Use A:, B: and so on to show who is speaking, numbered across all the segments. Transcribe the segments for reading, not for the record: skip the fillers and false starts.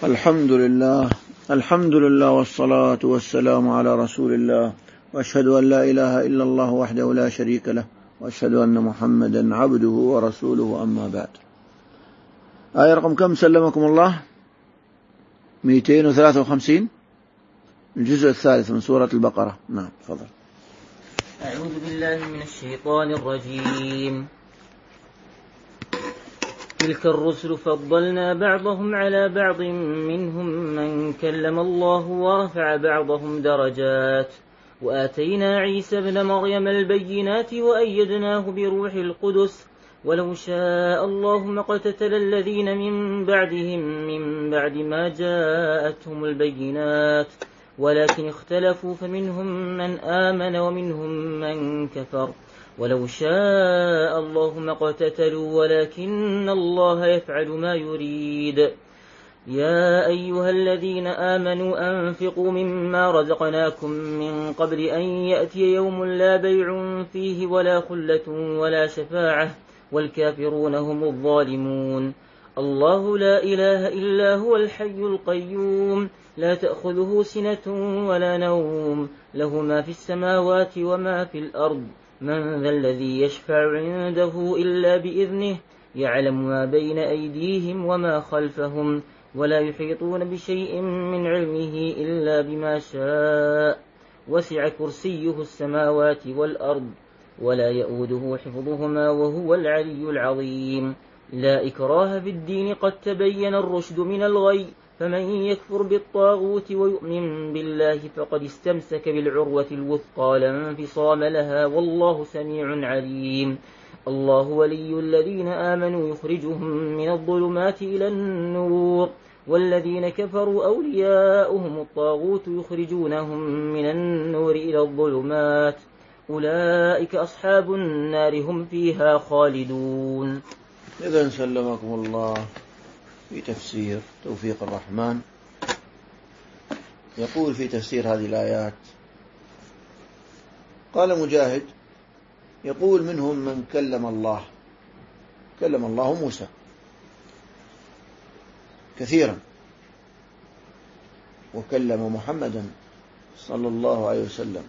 A: الحمد لله والصلاة والسلام على رسول الله، وأشهد أن لا إله إلا الله وحده لا شريك له، وأشهد أن محمدا عبده ورسوله، أما بعد. آية رقم كم سلمكم الله؟ 253، الجزء الثالث من سورة البقرة. نعم، تفضل.
B: أعوذ بالله من الشيطان الرجيم. تلك الرسل فضلنا بعضهم على بعض، منهم من كلم الله ورفع بعضهم درجات، وآتينا عيسى ابن مريم البينات وأيدناه بروح القدس، ولو شاء الله ما اقتتل الذين من بعدهم من بعد ما جاءتهم البينات، ولكن اختلفوا فمنهم من آمن ومنهم من كفر، ولو شاء الله ما اقتتلوا ولكن الله يفعل ما يريد. يا أيها الذين آمنوا أنفقوا مما رزقناكم من قبل أن يأتي يوم لا بيع فيه ولا خلة ولا شفاعة والكافرون هم الظالمون. الله لا إله إلا هو الحي القيوم، لا تأخذه سنة ولا نوم، له ما في السماوات وما في الأرض، من ذا الذي يشفع عنده إلا بإذنه، يعلم ما بين أيديهم وما خلفهم، ولا يحيطون بشيء من علمه إلا بما شاء، وسع كرسيه السماوات والأرض، ولا يؤوده حفظهما وهو العلي العظيم. لا إكراه في الدين، قد تبين الرشد من الغي، فمن يكفر بالطاغوت ويؤمن بالله فقد استمسك بالعروة الوثقى لا انفصام لها، والله سميع عليم. الله ولي الذين آمنوا يخرجهم من الظلمات إلى النور، والذين كفروا أولياؤهم الطاغوت يخرجونهم من النور إلى الظلمات، أولئك أصحاب النار هم فيها خالدون.
A: إذن سلمكم الله في تفسير توفيق الرحمن، يقول في تفسير هذه الآيات، قال مجاهد يقول منهم من كلم الله موسى كثيرا، وكلم محمدا صلى الله عليه وسلم،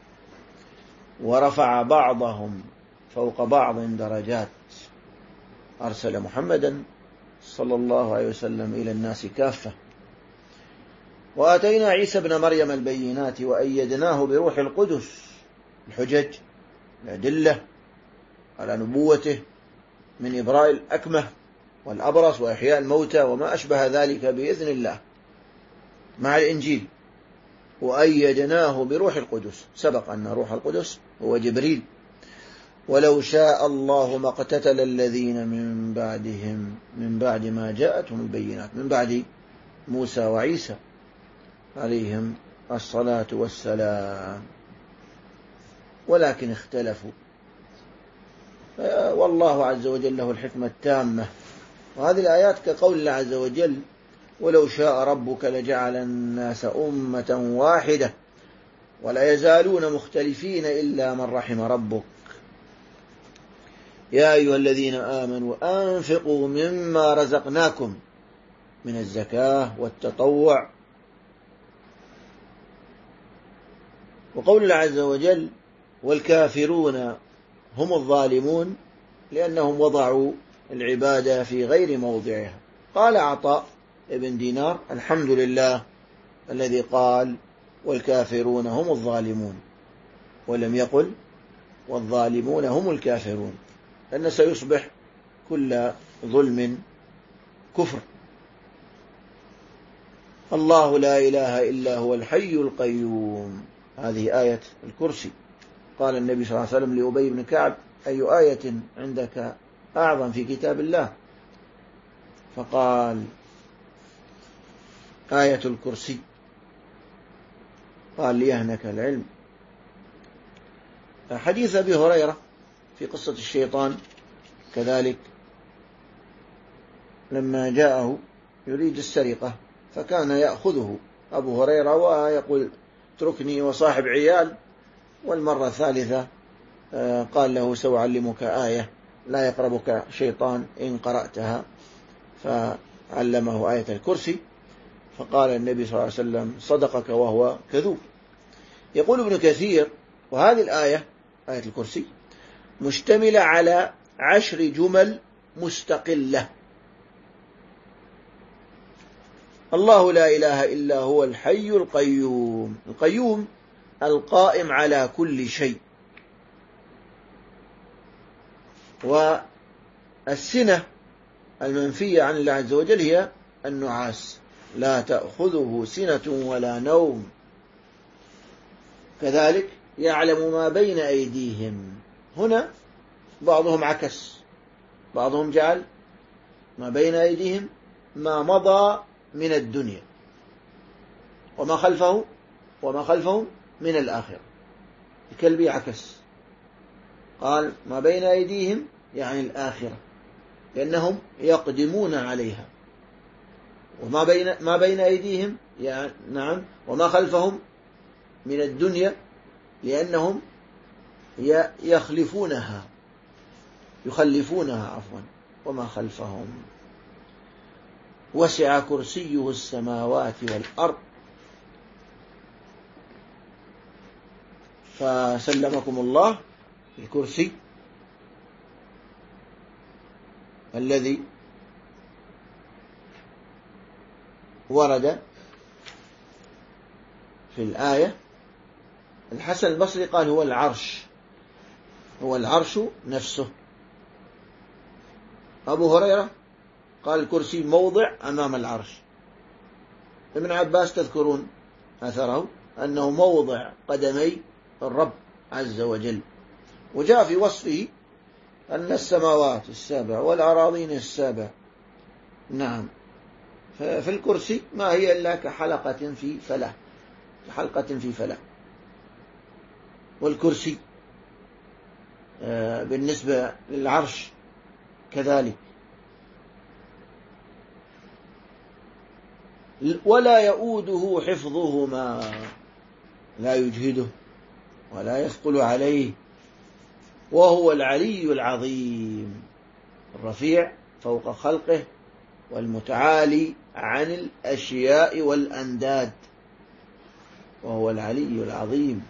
A: ورفع بعضهم فوق بعض درجات، أرسل محمدا صلى الله عليه وسلم إلى الناس كافة. وآتينا عيسى ابن مريم البينات وأيدناه بروح القدس، الحجج، الأدلة على نبوته، من إبراء الأكمه والأبرص وإحياء الموتى وما أشبه ذلك بإذن الله مع الإنجيل. وأيدناه بروح القدس، سبق أن روح القدس هو جبريل. ولو شاء الله ما اقتتل الذين من بعدهم من بعد ما جاءتهم البينات، من بعد موسى وعيسى عليهم الصلاة والسلام، ولكن اختلفوا، والله عز وجل له الحكمة التامة. وهذه الآيات كقول الله عز وجل: ولو شاء ربك لجعل الناس أمة واحدة ولا يزالون مختلفين إلا من رحم ربك. يا أيها الذين آمنوا أنفقوا مما رزقناكم من الزكاة والتطوع. وقول الله عز وجل: والكافرون هم الظالمون، لأنهم وضعوا العبادة في غير موضعها. قال عطاء ابن دينار: الحمد لله الذي قال والكافرون هم الظالمون، ولم يقل والظالمون هم الكافرون، لأن سيصبح كل ظلم كفر. الله لا إله إلا هو الحي القيوم، هذه آية الكرسي. قال النبي صلى الله عليه وسلم لأبي بن كعب: أي آية عندك أعظم في كتاب الله؟ فقال: آية الكرسي. قال: ليهنك العلم. حديث أبي هريرة في قصة الشيطان كذلك، لما جاءه يريد السرقة، فكان يأخذه أبو هريرة ويقول: اتركني وصاحب عيال. والمرة الثالثة قال له: سأعلمك آية لا يقربك شيطان إن قرأتها، فعلمه آية الكرسي. فقال النبي صلى الله عليه وسلم صدقك وهو كذوب. يقول ابن كثير: وهذه الآية، آية الكرسي، مشتملة على 10 جمل مستقلة. الله لا إله إلا هو الحي القيوم. القيوم القائم على كل شيء. والسنة المنفية عن الله عز وجل هي النعاس، لا تأخذه سنة ولا نوم. كذلك يعلم ما بين أيديهم. هنا بعضهم عكس، بعضهم جعل ما بين أيديهم ما مضى من الدنيا، وما خلفهم من الآخرة. الكلبي عكس، قال ما بين أيديهم يعني الآخرة، لأنهم يقدمون عليها. ما بين أيديهم يعني نعم، وما خلفهم من الدنيا لأنهم يخلفونها عفوا. وما خلفهم. وسع كرسيه السماوات والأرض. فسلمكم الله الكرسي الذي ورد في الآية. الحسن البصري قال هو العرش نفسه. أبو هريرة قال الكرسي موضع أمام العرش. ابن عباس تذكرون أثره أنه موضع قدمي الرب عز وجل. وجاء في وصفه أن السماوات السبع والأراضين السبع نعم في الكرسي ما هي إلا كحلقة في فلاة. والكرسي بالنسبة للعرش كذلك. ولا يؤوده حفظهما، لا يجهده ولا يثقل عليه، وهو العلي العظيم الرفيع فوق خلقه والمتعالي عن الأشياء والأنداد. وهو العلي العظيم.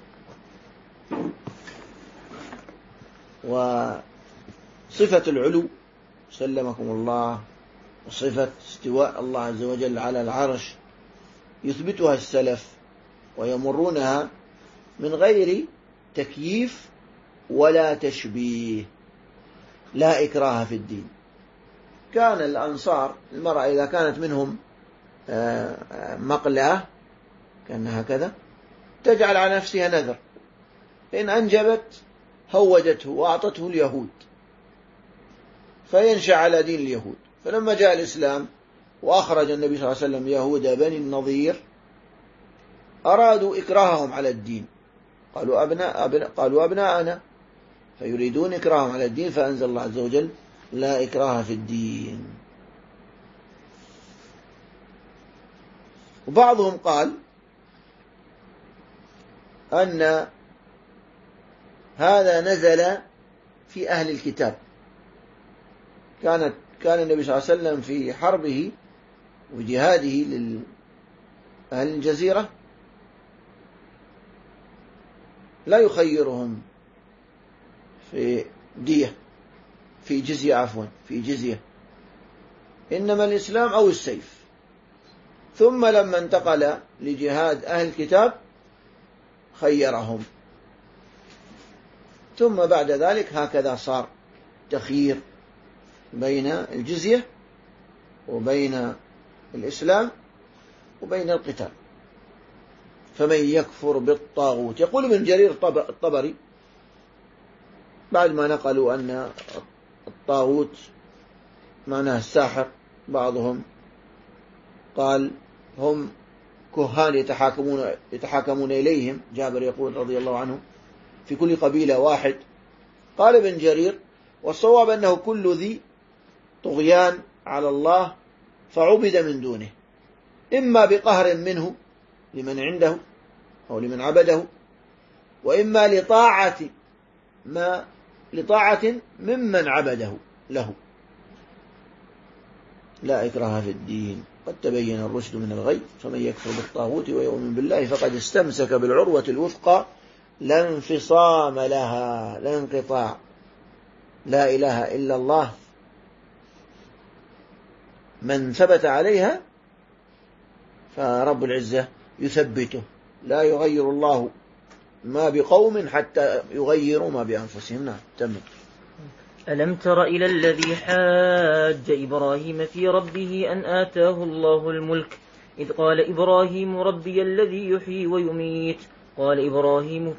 A: وصفة العلو سلمكم الله، وصفة استواء الله عز وجل على العرش يثبتها السلف ويمرونها من غير تكييف ولا تشبيه. لا إكراه في الدين. كان الأنصار المرأة إذا كانت منهم مقلعة كأنها كذا تجعل على نفسها نذر، إن أنجبت هوجته وأعطته اليهود فينشأ على دين اليهود. فلما جاء الإسلام وأخرج النبي صلى الله عليه وسلم يهود بني النضير أرادوا إكراههم على الدين، قالوا أبناءنا، فيريدون إكراههم على الدين، فأنزل الله عز وجل لا إكراه في الدين. وبعضهم قال أن هذا نزل في أهل الكتاب. كان النبي صلى الله عليه وسلم في حربه وجهاده لأهل الجزيرة لا يخيرهم في جزية، إنما الإسلام أو السيف. ثم لما انتقل لجهاد أهل الكتاب خيرهم. ثم بعد ذلك هكذا صار تخيير بين الجزية وبين الإسلام وبين القتال. فمن يكفر بالطاغوت. يقول ابن جرير الطبري بعد ما نقلوا أن الطاغوت معناه الساحر، بعضهم قال هم كهان يتحاكمون إليهم. جابر يقول رضي الله عنه في كل قبيلة واحد. قال ابن جرير والصواب أنه كل ذي طغيان على الله فعبد من دونه، إما بقهر منه لمن عنده أو لمن عبده، وإما لطاعة ممن عبده له. لا إكراه في الدين قد تبين الرشد من الغي فمن يكفر بالطاغوت ويؤمن بالله فقد استمسك بالعروة الوثقى لا انفصام لها، لا انقطاع. لا إله إلا الله من ثبت عليها فرب العزة يثبته، لا يغير الله ما بقوم حتى يغيروا ما بأنفسهم. نعم تمام.
B: ألم تر إلى الذي حاج إبراهيم في ربه أن آتاه الله الملك إذ قال إبراهيم ربي الذي يحيي ويميت قال إبراهيم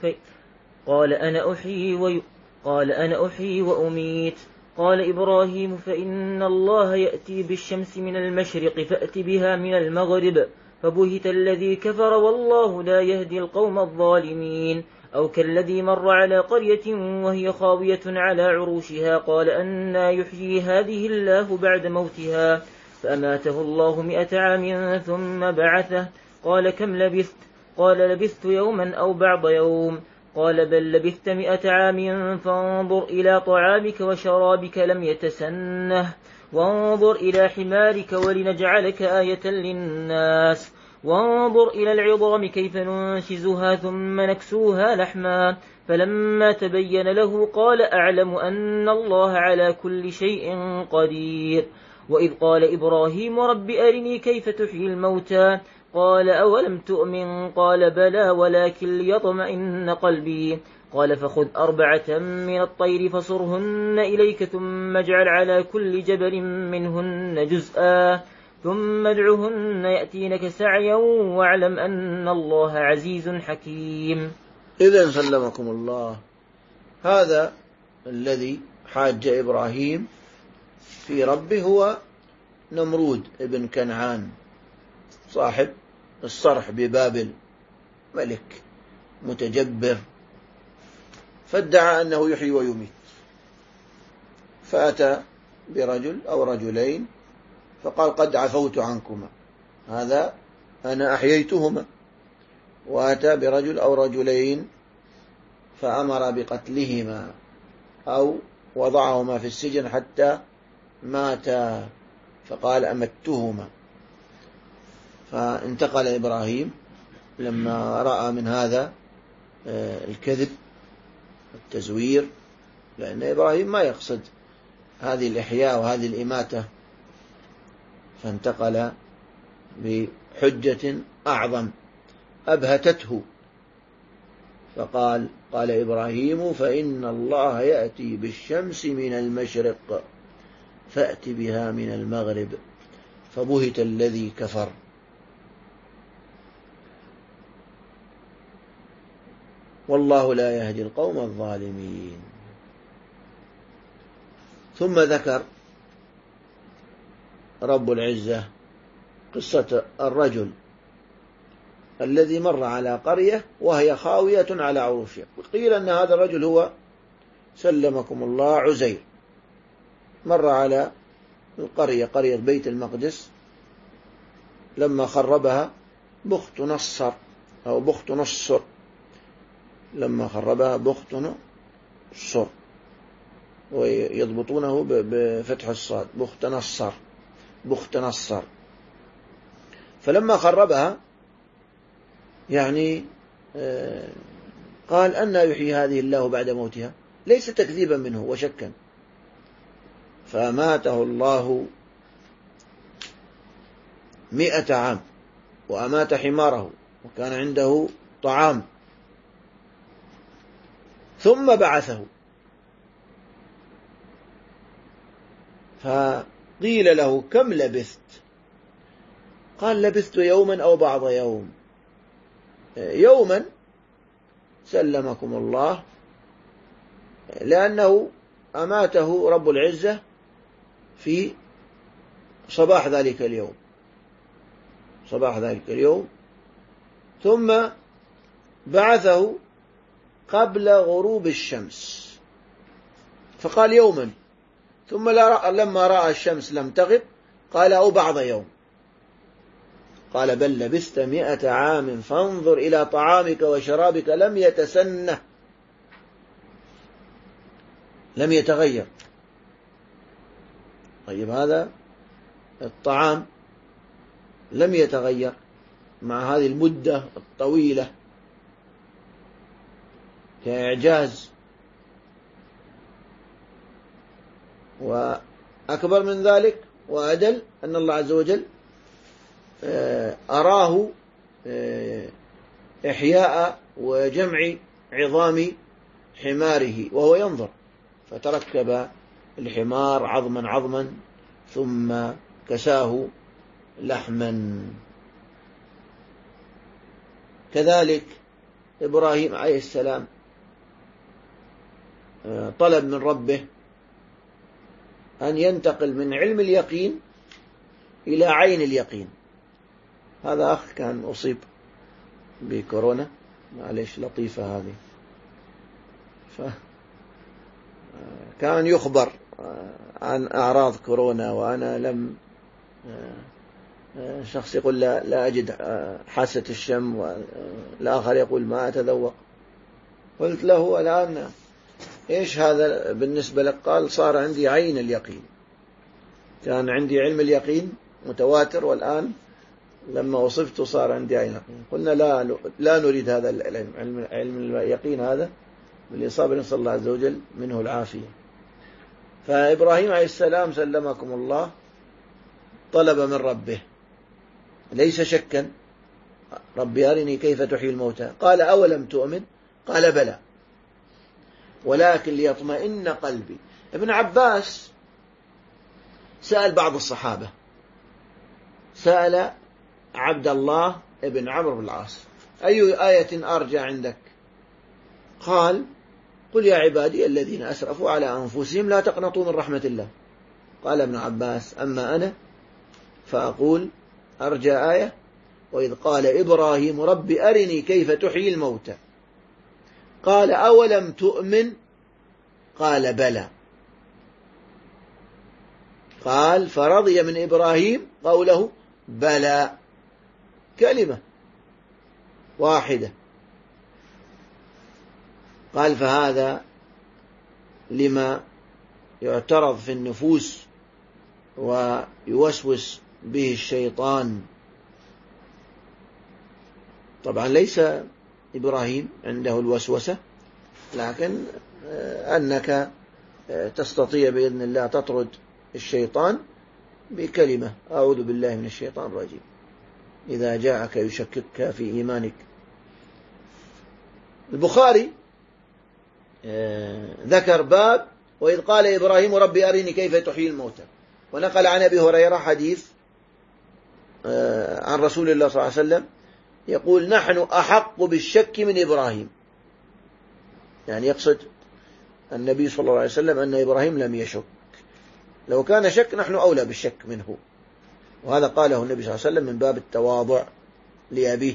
B: قال أنا أحيي وأميت قال إبراهيم فإن الله يأتي بالشمس من المشرق فأت بها من المغرب فبهت الذي كفر والله لا يهدي القوم الظالمين. أو كالذي مر على قرية وهي خاوية على عروشها قال أنى يحيي هذه الله بعد موتها فأماته الله 100 عام ثم بعثه قال كم لبثت قال لبثت يوما أو بعض يوم قال بل لبثت 100 عام فانظر إلى طعامك وشرابك لم يتسنه وانظر إلى حمارك ولنجعلك آية للناس وانظر إلى العظام كيف ننشزها ثم نكسوها لحما فلما تبين له قال أعلم أن الله على كل شيء قدير. وإذ قال إبراهيم رب أرني كيف تحيي الموتى قال أولم تؤمن قال بلى ولكن ليطمئن قلبي قال فخذ 4 من الطير فصرهن إليك ثم اجعل على كل جبل منهن جزءا ثم ادعهن يأتينك سعيا واعلم أن الله عزيز حكيم.
A: إذن سلمكم الله، هذا الذي حاج إبراهيم في ربه هو نمرود ابن كنعان صاحب الصرح ببابل، ملك متجبر، فادعى أنه يحيي ويميت، فأتى برجل أو رجلين فقال قد عفوت عنكما، هذا أنا أحييتهما. وأتى برجل أو رجلين فأمر بقتلهما أو وضعهما في السجن حتى ماتا فقال أمتهما. فانتقل إبراهيم لما رأى من هذا الكذب والتزوير، لأن إبراهيم ما يقصد هذه الإحياء وهذه الإماتة، فانتقل بحجة أعظم أبهتته فقال إبراهيم فإن الله يأتي بالشمس من المشرق فأت بها من المغرب فبهت الذي كفر. والله لا يهدي القوم الظالمين. ثم ذكر رب العزة قصة الرجل الذي مر على قرية وهي خاوية على عروشها، وقيل أن هذا الرجل هو سلمكم الله عزير، مر على القرية قرية بيت المقدس لما خربها بخت نصر أو بخت نصر، لما خربها بخت نصر ويضبطونه بفتح الصاد بخت نصر. فلما خربها يعني قال أن يحيي هذه الله بعد موتها، ليس تكذيبا منه وشكا، فأماته الله 100 عام وأمات حماره وكان عنده طعام ثم بعثه. فقيل له كم لبثت قال لبثت يوما أو بعض يوم. يوما سلمكم الله لأنه أماته رب العزة في صباح ذلك اليوم ثم بعثه قبل غروب الشمس فقال يوما، ثم لما رأى الشمس لم تغب قال أو بعض يوم، قال بل لبثت 100 عام فانظر إلى طعامك وشرابك لم يتسنه، لم يتغير. طيب هذا الطعام لم يتغير مع هذه المدة الطويلة، كإعجاز. وأكبر من ذلك وأدل أن الله عز وجل أراه إحياء وجمع عظام حماره وهو ينظر، فتركب الحمار عظما عظما ثم كساه لحما. كذلك إبراهيم عليه السلام طلب من ربه أن ينتقل من علم اليقين إلى عين اليقين. هذا أخ كان أصيب بكورونا، معليش لطيفة هذه، فكان يخبر عن أعراض كورونا وأنا لم شخص يقول لا أجد حاسة الشم، والآخر يقول ما أتذوق. قلت له الآن إيش هذا بالنسبة لك؟ قال صار عندي عين اليقين. كان عندي علم اليقين متواتر، والآن لما وصفت صار عندي عين اليقين. قلنا لا نريد هذا العلم، علم اليقين هذا بالإصابة، نسأل الله عز وجل منه العافية. فإبراهيم عليه السلام سلمكم الله طلب من ربه ليس شكا: ربي أرني كيف تحيي الموتى. قال: أولم تؤمن؟ قال: بلى ولكن ليطمئن قلبي. ابن عباس سأل بعض الصحابة، سأل عبد الله ابن عمرو بن العاص: أي آية أرجى عندك؟ قال: قل يا عبادي الذين أسرفوا على أنفسهم لا تقنطوا من رحمة الله. قال ابن عباس: أما أنا فأقول أرجى آية وإذ قال إبراهيم رب أرني كيف تحيي الموتى. قال: أولم تؤمن؟ قال: بلى. قال: فرضي من إبراهيم قوله بلى، كلمة واحدة. قال: فهذا لما يعترض في النفوس ويوسوس به الشيطان. طبعا ليس إبراهيم عنده الوسوسة، لكن أنك تستطيع بإذن الله تطرد الشيطان بكلمة: أعوذ بالله من الشيطان الرجيم، إذا جاءك يشككك في إيمانك. البخاري ذكر باب وإذ قال إبراهيم ربي أرني كيف تحيي الموتى، ونقل عن أبي هريرة حديث عن رسول الله صلى الله عليه وسلم يقول: نحن أحق بالشك من إبراهيم. يعني يقصد النبي صلى الله عليه وسلم أن إبراهيم لم يشك، لو كان شك نحن أولى بالشك منه. وهذا قاله النبي صلى الله عليه وسلم من باب التواضع لأبيه.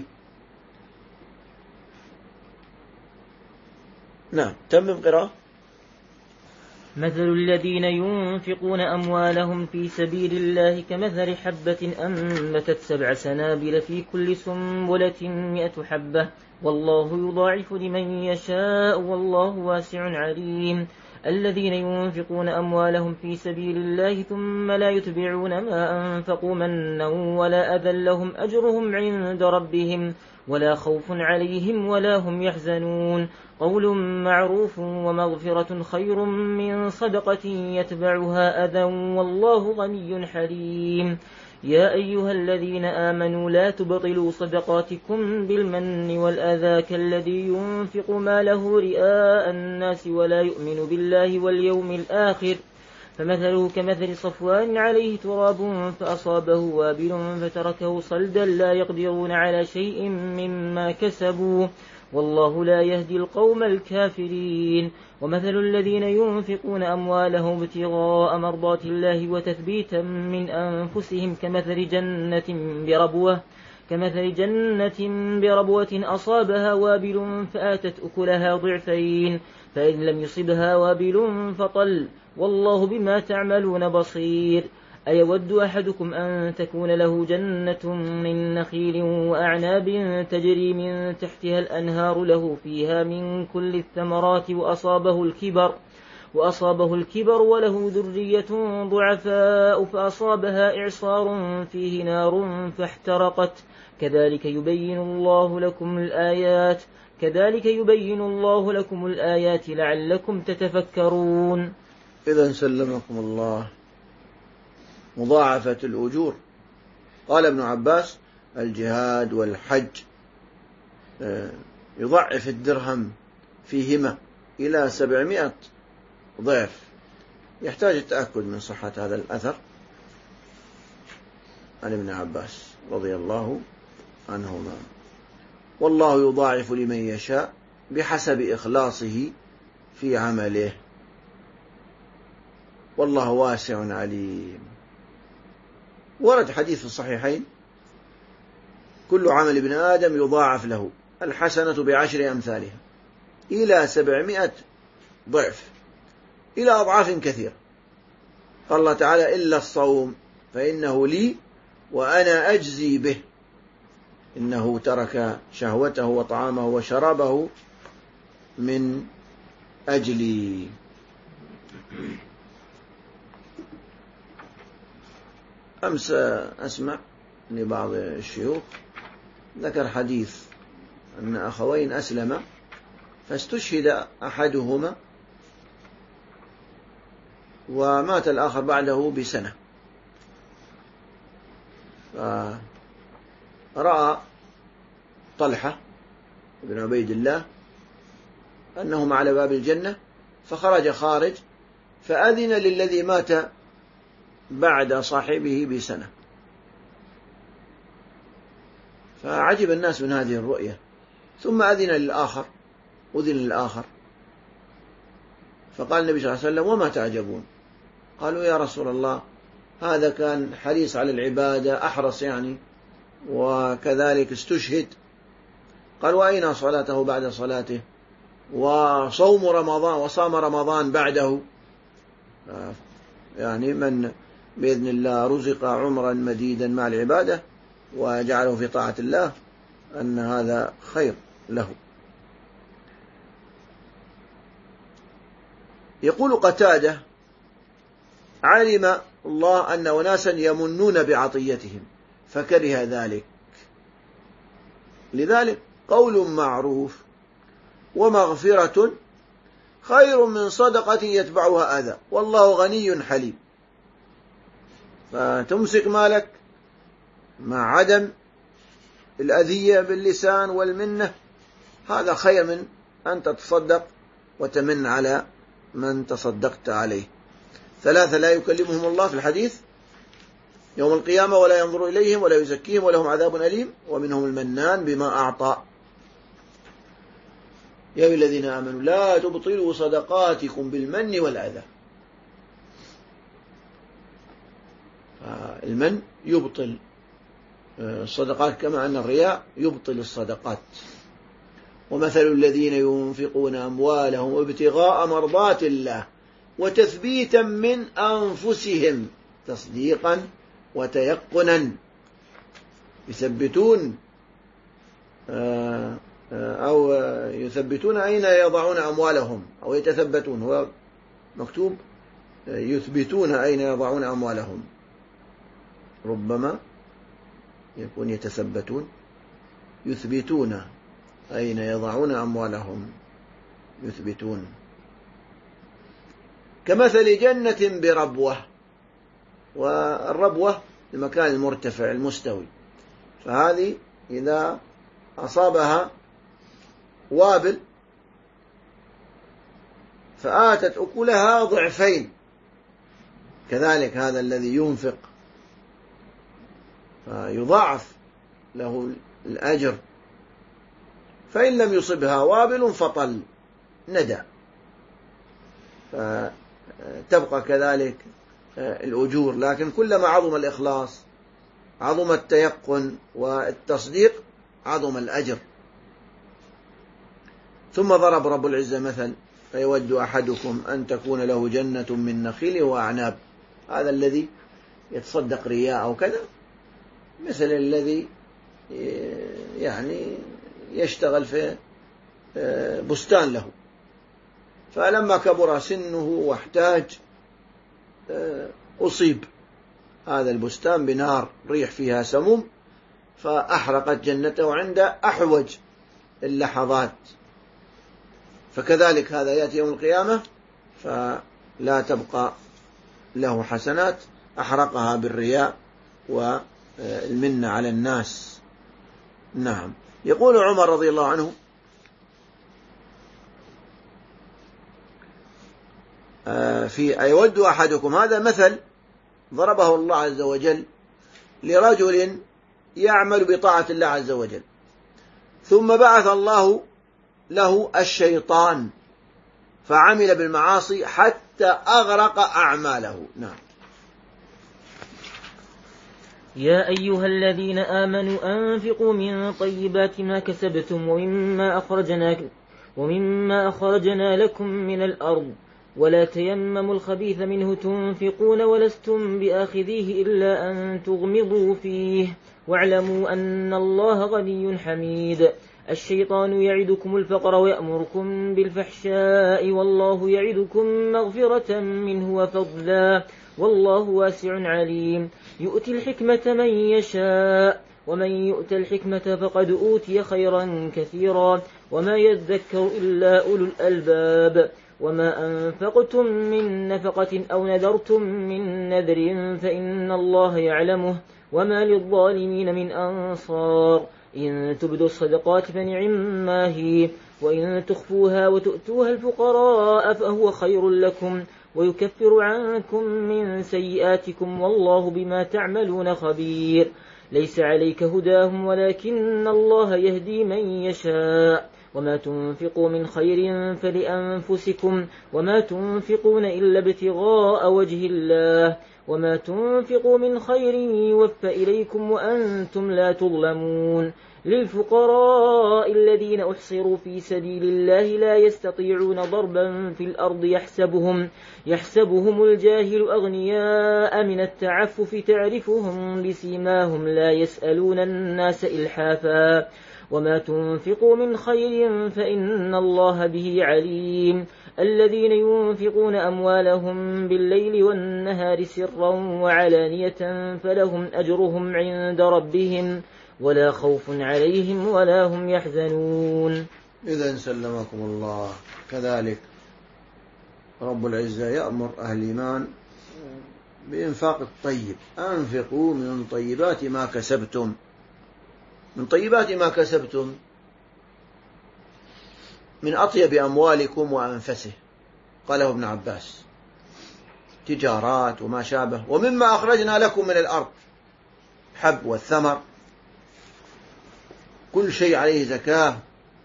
A: نعم، تمم قراءة.
B: مثل الذين ينفقون أموالهم في سبيل الله كمثل حبة أنبتت 7 سنابل في كل سنبلة 100 حبة والله يضاعف لمن يشاء والله واسع عليم. الذين ينفقون أموالهم في سبيل الله ثم لا يتبعون ما أنفقوا منا ولا أذى لهم أجرهم عند ربهم ولا خوف عليهم ولا هم يحزنون. قول معروف ومغفرة خير من صدقة يتبعها أذى والله غني حليم. يا أيها الذين آمنوا لا تبطلوا صدقاتكم بالمن والأذى كالذي ينفق ماله رئاء الناس ولا يؤمن بالله واليوم الآخر فمثله كمثل صفوان عليه تراب فأصابه وابل فتركه صلدا لا يقدرون على شيء مما كسبوا والله لا يهدي القوم الكافرين. ومثل الذين ينفقون أموالهم ابتغاء مرضات الله وتثبيتا من أنفسهم كمثل جنة بربوة أصابها وابل فآتت أكلها ضعفين فإن لم يصبها وابل فطل والله بما تعملون بصير. أيود أحدكم أن تكون له جنة من نخيل وأعناب تجري من تحتها الأنهار له فيها من كل الثمرات وأصابه الكبر وله ذرية ضعفاء فأصابها إعصار فيه نار فاحترقت كذلك يبين الله لكم الآيات لعلكم تتفكرون.
A: إذن سلمكم الله مضاعفة الأجور. قال ابن عباس: الجهاد والحج يضعف الدرهم فيهما إلى 700 ضعف. يحتاج التأكد من صحة هذا الأثر عن ابن عباس رضي الله عنهما. والله يضاعف لمن يشاء بحسب إخلاصه في عمله، والله واسع عليم. ورد حديث في الصحيحين: كل عمل ابن آدم يضاعف له الحسنة ب10 أمثالها إلى 700 ضعف، إلى أضعاف كثيرة. قال الله تعالى: إلا الصوم فإنه لي وأنا أجزي به، إنه ترك شهوته وطعامه وشرابه من أجلي. أمس أسمع لبعض الشيوخ ذكر حديث أن أخوين أسلما فاستشهد أحدهما ومات الآخر بعده بسنة، فرأى طلحة بن عبيد الله أنهم على باب الجنة، فخرج فأذن للذي مات بعد صاحبه بسنة. فعجب الناس من هذه الرؤية، ثم أذن للآخر، فقال النبي صلى الله عليه وسلم: وما تعجبون؟ قالوا: يا رسول الله، هذا كان حريص على العبادة، أحرص يعني، وكذلك استشهد. قال: وأين صلاته بعد صلاته؟ وصام رمضان بعده. يعني من بإذن الله رزق عمرا مديدا مع العبادة وجعله في طاعة الله أن هذا خير له. يقول قتادة: علم الله أن أناسا يمنون بعطيتهم فكره ذلك، لذلك قول معروف ومغفرة خير من صدقة يتبعها أذى، والله غني حليم. فتمسك مالك مع عدم الأذية باللسان والمنة، هذا خير من أن تتصدق وتمن على من تصدقت عليه. 3 لا يكلمهم الله في الحديث يوم القيامة ولا ينظر إليهم ولا يزكيهم ولهم عذاب أليم، ومنهم المنان بما أعطى. يا أيها الذين آمنوا لا تبطلوا صدقاتكم بالمن والأذى. المن يبطل الصدقات كما أن الرياء يبطل الصدقات. ومثل الذين ينفقون أموالهم ابتغاء مرضات الله وتثبيتا من أنفسهم تصديقا وتيقنا، يثبتون أو يثبتون أين يضعون أموالهم، أو يتثبتون، هو مكتوب يثبتون أين يضعون أموالهم، ربما يكون يتثبتون، يثبتون أين يضعون أموالهم، يثبتون. كمثل جنة بربوة، والربوة المكان المرتفع المستوي، فهذه إذا أصابها وابل فآتت أكلها ضعفين، كذلك هذا الذي ينفق فيضاعف له الأجر، فإن لم يصبها وابل فطل ندى، فتبقى كذلك الأجور. لكن كلما عظم الإخلاص عظم التيقن والتصديق عظم الأجر. ثم ضرب رب العزة مثل: فيود أحدكم أن تكون له جنة من نخيل وأعناب. هذا الذي يتصدق رياء أو كذا مثل الذي يعني يشتغل في بستان له، فلما كبر سنه واحتاج أصيب هذا البستان بنار ريح فيها سموم فأحرقت جنته عند أحوج اللحظات. فكذلك هذا يأتي يوم القيامة فلا تبقى له حسنات، أحرقها بالرياء والمنة على الناس. نعم. يقول عمر رضي الله عنه: أيود أحدكم، هذا مثل ضربه الله عز وجل لرجل يعمل بطاعة الله عز وجل ثم بعث الله له الشيطان فعمل بالمعاصي حتى أغرق أعماله. نعم.
B: يا أيها الذين آمنوا أنفقوا من طيبات ما كسبتم ومما أخرجنا لكم من الأرض ولا تيمموا الخبيث منه تنفقون ولستم بآخذيه إلا أن تغمضوا فيه واعلموا أن الله غني حميد. الشيطان يعدكم الفقر ويأمركم بالفحشاء والله يعدكم مغفرة منه وفضلا والله واسع عليم. يؤتي الحكمة من يشاء ومن يؤت الحكمة فقد أوتي خيرا كثيرا وما يذكر إلا أولو الألباب. وما أنفقتم من نفقة أو نذرتم من نذر فإن الله يعلمه وما للظالمين من أنصار. إن تبدوا الصدقات فنعما هي وإن تخفوها وتؤتوها الفقراء فهو خير لكم ويكفر عنكم من سيئاتكم والله بما تعملون خبير. ليس عليك هداهم ولكن الله يهدي من يشاء وما تنفقوا من خير فلأنفسكم وما تنفقون إلا ابتغاء وجه الله وما تنفقوا من خير يوفى إليكم وأنتم لا تظلمون. للفقراء الذين أحصروا في سبيل الله لا يستطيعون ضربا في الأرض يحسبهم الجاهل أغنياء من التعفف تعرفهم بسيماهم لا يسألون الناس إلحافا وما تنفقوا من خير فإن الله به عليم. الذين ينفقون أموالهم بالليل والنهار سرا وعلانية فلهم أجرهم عند ربهم ولا خوف عليهم ولا هم يحزنون.
A: إذن سلمكم الله. كذلك رب العزة يأمر أهل الإيمان بإنفاق الطيب. أنفقوا من طيبات ما كسبتم. من طيبات ما كسبتم من أطيب أموالكم وأنفسه، قاله ابن عباس، تجارات وما شابه. ومما أخرجنا لكم من الأرض، حب والثمر، كل شيء عليه زكاة،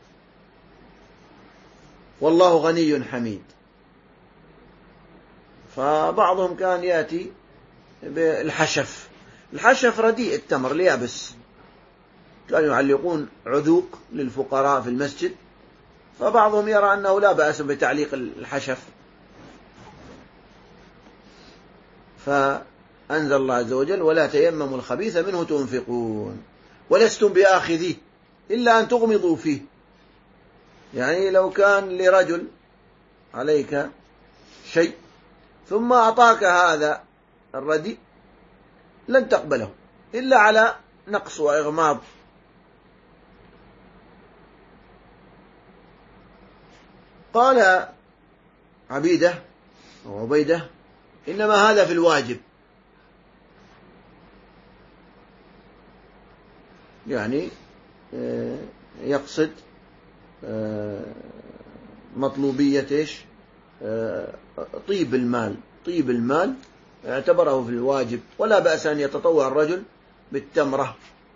A: والله غني حميد. فبعضهم كان يأتي بالحشف. الحشف رديء التمر اليابس، كانوا يعلقون عذوق للفقراء في المسجد، فبعضهم يرى أنه لا بأس بتعليق الحشف، فأنزل الله عز وجل: ولا تيمموا الخبيث منه تنفقون ولستم بآخذيه إلا أن تغمضوا فيه. يعني لو كان لرجل عليك شيء ثم أعطاك هذا الرديء لن تقبله إلا على نقص وإغماض. قال عبيدة وعبيدة: إنما هذا في الواجب، يعني يقصد مطلوبية طيب المال. طيب المال اعتبره في الواجب، ولا بأس أن يتطوع الرجل بالتمرة،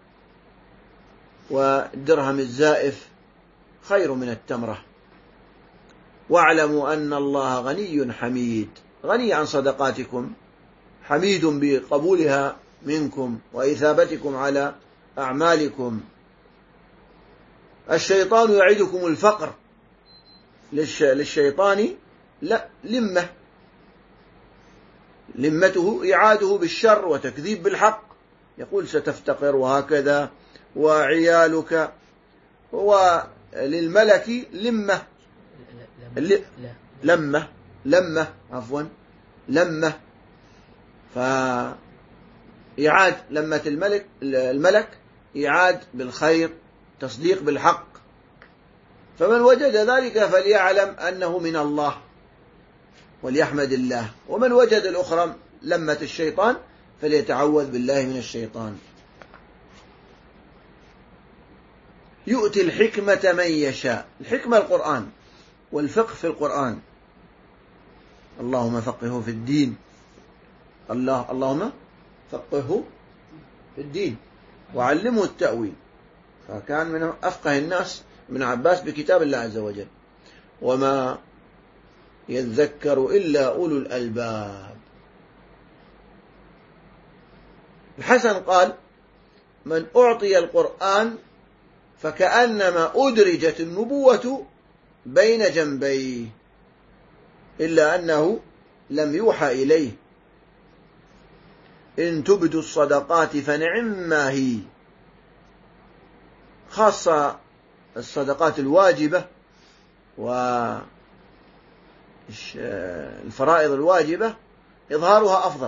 A: والدرهم الزائف خير من التمرة. واعلموا أن الله غني حميد، غني عن صدقاتكم، حميد بقبولها منكم وإثابتكم على أعمالكم. الشيطان يعدكم الفقر. للشيطان لا لمة، لمته إعاده بالشر وتكذيب بالحق، يقول ستفتقر وهكذا وللملك لمة. لمة فإعاد لمة الملك إعاد بالخير، تصديق بالحق. فمن وجد ذلك فليعلم أنه من الله وليحمد الله، ومن وجد الأخرى لمة الشيطان فليتعوذ بالله من الشيطان. يؤتي الحكمة من يشاء. الحكمة القرآن والفقه في القرآن. اللهم فقهه في الدين. اللهم فقهه في الدين وعلمه التأويل. فكان من أفقه الناس ابن عباس بكتاب الله عز وجل. وما يذكر إلا أولو الألباب. الحسن قال: من أعطي القرآن فكأنما أدرجت النبوة بين جنبيه، إلا أنه لم يوحى إليه. إن تبدوا الصدقات فنعما هي. خاصة الصدقات الواجبة والفرائض الواجبة إظهارها أفضل،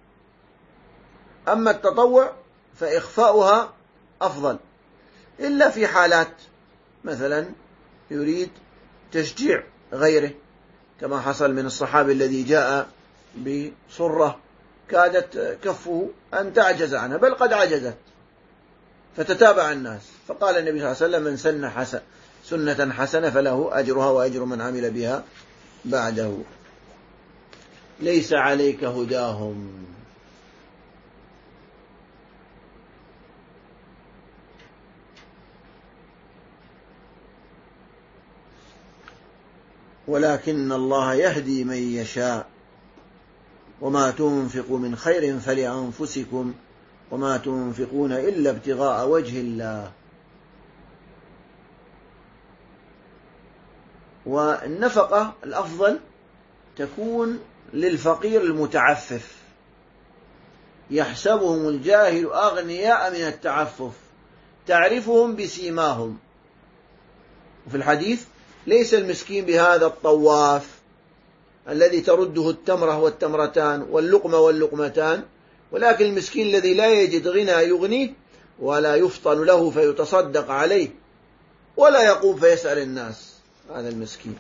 A: أما التطوع فإخفاؤها أفضل، إلا في حالات مثلا يريد تشجيع غيره، كما حصل من الصحابي الذي جاء بصرة كادت كفه أن تعجز عنها، بل قد عجزت، فتتابع الناس، فقال النبي صلى الله عليه وسلم: من سن سنة حسنة فله أجرها وأجر من عمل بها بعده. ليس عليك هداهم. ولكن الله يهدي من يشاء. وما تنفقوا من خير فلأنفسكم وما تنفقون إلا ابتغاء وجه الله. والنفقة الأفضل تكون للفقير المتعفف، يحسبهم الجاهل أغنياء من التعفف، تعرفهم بسيماهم. وفي الحديث: ليس المسكين بهذا الطواف الذي ترده التمرة والتمرتان واللقمة واللقمتان، ولكن المسكين الذي لا يجد غنى يغنيه ولا يفطن له فيتصدق عليه ولا يقوم فيسأل الناس، هذا المسكين.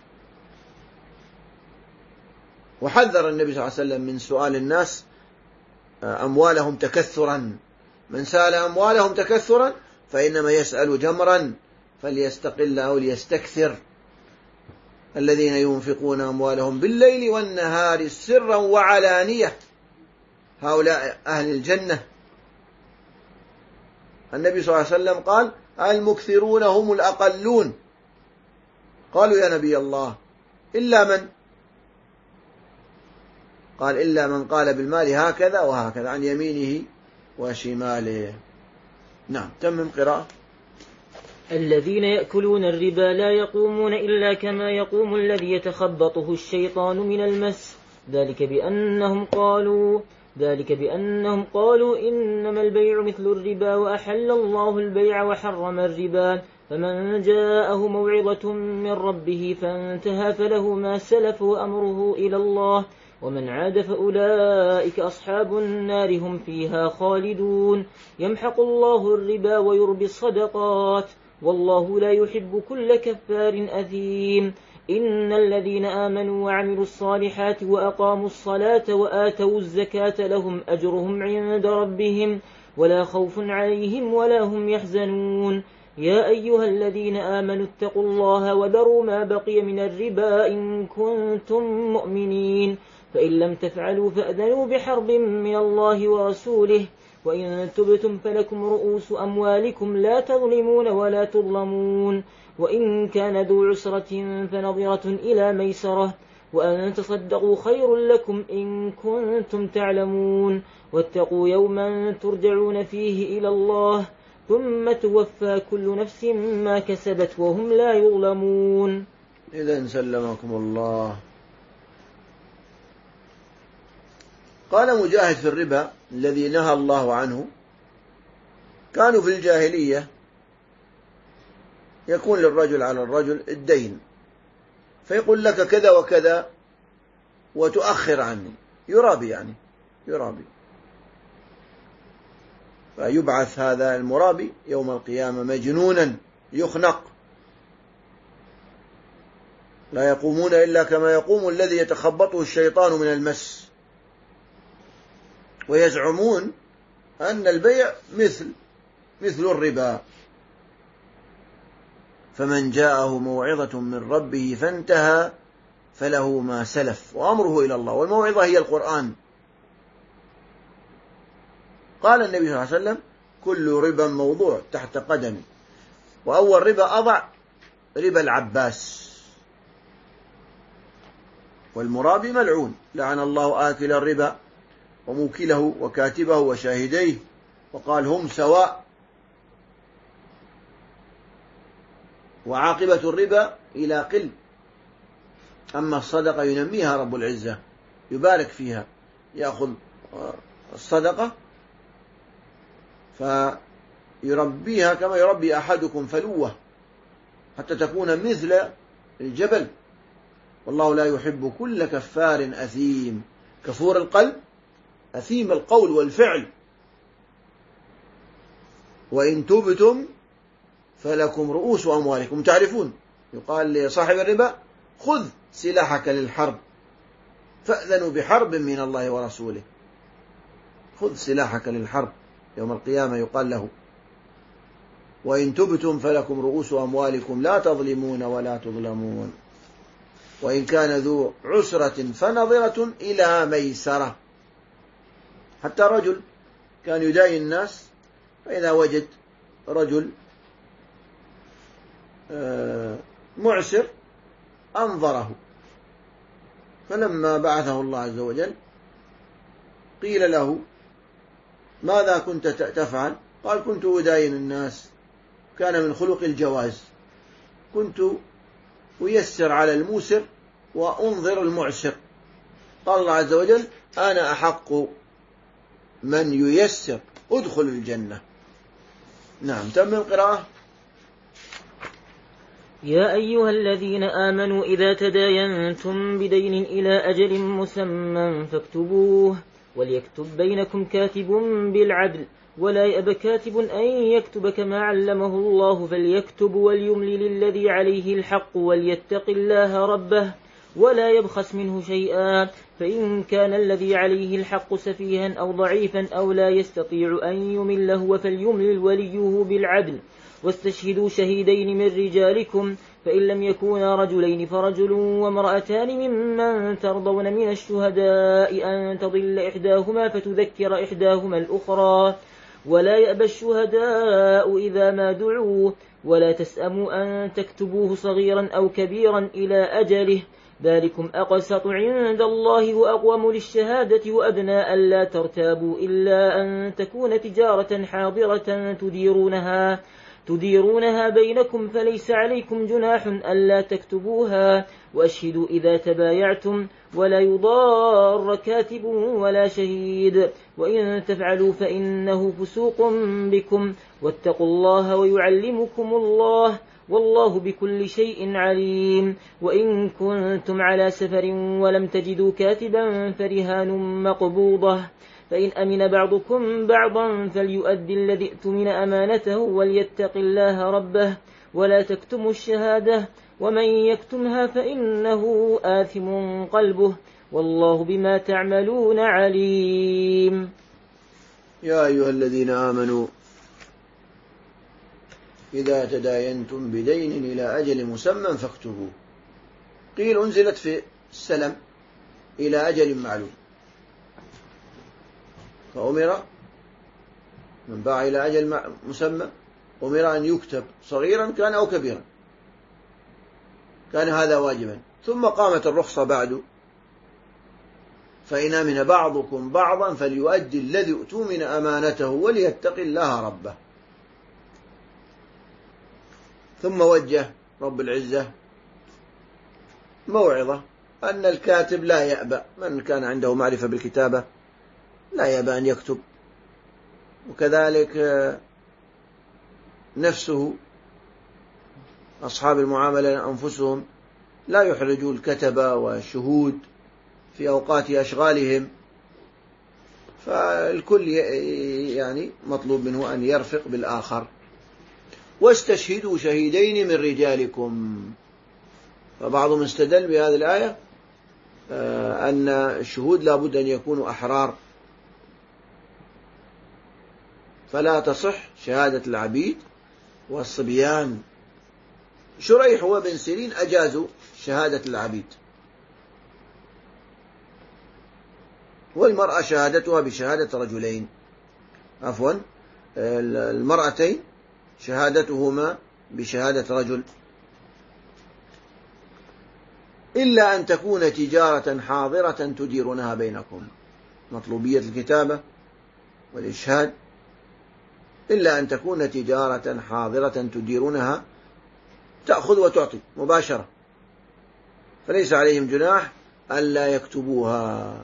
A: وحذر النبي صلى الله عليه وسلم من سؤال الناس أموالهم تكثرا. من سأل أموالهم تكثرا فإنما يسأل جمرا فليستقل أو ليستكثر. الذين ينفقون أموالهم بالليل والنهار سرا وعلانية هؤلاء أهل الجنة. النبي صلى الله عليه وسلم قال: المكثرون هم الأقلون. قالوا: يا نبي الله إلا من؟ قال: إلا من قال بالمال هكذا وهكذا عن يمينه وشماله. نعم، تمم قراءة.
B: الذين يأكلون الربا لا يقومون إلا كما يقوم الذي يتخبطه الشيطان من المس، ذلك بأنهم قالوا إنما البيع مثل الربا وأحل الله البيع وحرم الربا، فمن جاءه موعظة من ربه فانتهى فله ما سلف وأمره إلى الله، ومن عاد فأولئك أصحاب النار هم فيها خالدون. يمحق الله الربا ويربي الصدقات والله لا يحب كل كفار أثيم. إن الذين آمنوا وعملوا الصالحات وأقاموا الصلاة وآتوا الزكاة لهم أجرهم عند ربهم ولا خوف عليهم ولا هم يحزنون. يا أيها الذين آمنوا اتقوا الله وذروا ما بقي من الربا إن كنتم مؤمنين، فإن لم تفعلوا فأذنوا بحرب من الله ورسوله، وإن تبتم فلكم رؤوس أموالكم لا تظلمون ولا تظلمون، وإن كان ذو عسرة فنظرة إلى ميسرة، وأن تصدقوا خير لكم إن كنتم تعلمون، واتقوا يوما ترجعون فيه إلى الله ثم توفى كل نفس ما كسبت وهم لا يظلمون.
A: إذن سلمكم الله. قال مجاهد في الربا الذي نهى الله عنه: كانوا في الجاهلية يكون للرجل على الرجل الدين فيقول لك كذا وكذا وتؤخر عني، يرابي يعني يرابي. فيبعث هذا المرابي يوم القيامة مجنونا يخنق، لا يقومون إلا كما يقوم الذي يتخبطه الشيطان من المس. ويزعمون أن البيع مثل الربا. فمن جاءه موعظة من ربه فانتهى فله ما سلف وأمره إلى الله. والموعظة هي القرآن. قال النبي صلى الله عليه وسلم: كل ربا موضوع تحت قدمي. وأول ربا أضع ربا العباس. والمرابي ملعون، لعن الله آكل الربا وموكله وكاتبه وشاهديه، وقال: هم سواء. وعاقبة الربا إلى قل. أما الصدقة ينميها رب العزة، يبارك فيها، يأخذ الصدقة فيربيها كما يربي أحدكم فلوة حتى تكون مثل الجبل. والله لا يحب كل كفار أثيم، كفور القلب أثيم القول والفعل. وإن تبتم فلكم رؤوس أموالكم. تعرفون، يقال لصاحب الربا: خذ سلاحك للحرب، فأذنوا بحرب من الله ورسوله. خذ سلاحك للحرب. يوم القيامة يقال له: وإن تبتم فلكم رؤوس أموالكم لا تظلمون ولا تظلمون، وإن كان ذو عسرة فنظرة إلى ميسرة. حتى رجل كان يداين الناس، فإذا وجد رجل معسر أنظره، فلما بعثه الله عز وجل قيل له: ماذا كنت تفعل؟ قال: كنت أداين الناس، كان من خلق الجواز، كنت أيسر على الموسر وأنظر المعسر. قال الله عز وجل: أنا أحق من ييسر، ادخل الجنة. نعم، تم القراءة.
B: يا أيها الذين آمنوا إذا تداينتم بدين إلى أجل مسمى فاكتبوه، وليكتب بينكم كاتب بالعدل، ولا يأب كاتب أن يكتب كما علمه الله، فليكتب وليملل الذي عليه الحق وليتق الله ربه ولا يبخس منه شيئا، فإن كان الذي عليه الحق سفيها أو ضعيفا أو لا يستطيع أن يمل هو فليملل وليه بالعدل، واستشهدوا شهيدين من رجالكم، فإن لم يكونا رجلين فرجل وامرأتان ممن ترضون من الشهداء أن تضل إحداهما فتذكر إحداهما الأخرى، ولا يأبى الشهداء إذا ما دعوا، ولا تسأموا أن تكتبوه صغيرا أو كبيرا إلى أجله، ذلكم أقسط عند الله وأقوم للشهادة وأدنى ألا ترتابوا إلا أن تكون تجارة حاضرة تديرونها بينكم، فليس عليكم جناح ألا تكتبوها، وأشهدوا إذا تبايعتم، ولا يضار كاتب ولا شهيد، وإن تفعلوا فإنه فسوق بكم، واتقوا الله ويعلمكم الله، والله بكل شيء عليم. وإن كنتم على سفر ولم تجدوا كاتبا فرهان مقبوضة، فإن أمن بعضكم بعضا فليؤدي الذي اؤتمن أمانته وليتق الله ربه، ولا تكتموا الشهادة، ومن يكتمها فإنه آثم قلبه، والله بما تعملون عليم.
A: يا أيها الذين آمنوا إذا تداينتم بدين إلى أجل مسمى فاكتبوه. قيل أنزلت في السلم إلى أجل معلوم، فأمر من باع إلى أجل مسمى أمر أن يكتب صغيرا كان أو كبيرا، كان هذا واجبا. ثم قامت الرخصة بعد: فإن أمن بعضكم بعضا فليؤدي الذي اؤتمن أمانته وليتق الله ربه. ثم وجه رب العزة موعظة أن الكاتب لا يأبى، من كان عنده معرفة بالكتابة لا يأبى أن يكتب، وكذلك نفسه أصحاب المعاملة أنفسهم لا يحرجوا الكتبة والشهود في أوقات أشغالهم، فالكل يعني مطلوب منه أن يرفق بالآخر. واستشهدوا شهيدين من رجالكم. فبعضهم استدل بهذه الآية أن الشهود لا بد أن يكونوا أحرار، فلا تصح شهادة العبيد والصبيان. شريح وابن سيرين أجازوا شهادة العبيد، والمرأة شهادتها بشهادة رجلين، عفوا المرأتين شهادتهما بشهادة رجل، إلا أن تكون تجارة حاضرة تديرونها بينكم. مطلوبية الكتابة والإشهاد إلا أن تكون تجارة حاضرة تديرونها، تأخذ وتعطي مباشرة، فليس عليهم جناح ألا يكتبوها.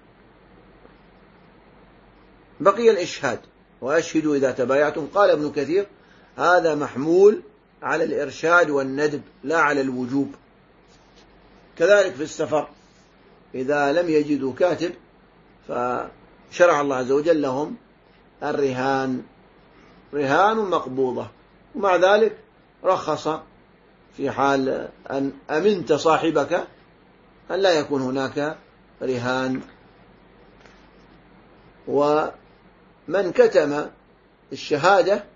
A: بقي الإشهاد، وأشهدوا إذا تبايعتم. قال ابن كثير هذا محمول على الإرشاد والندب لا على الوجوب. كذلك في السفر إذا لم يجدوا كاتب فشرع الله عز وجل لهم الرهان، رهان مقبوضة، ومع ذلك رخص في حال أن أمنت صاحبك أن لا يكون هناك رهان. ومن كتم الشهادة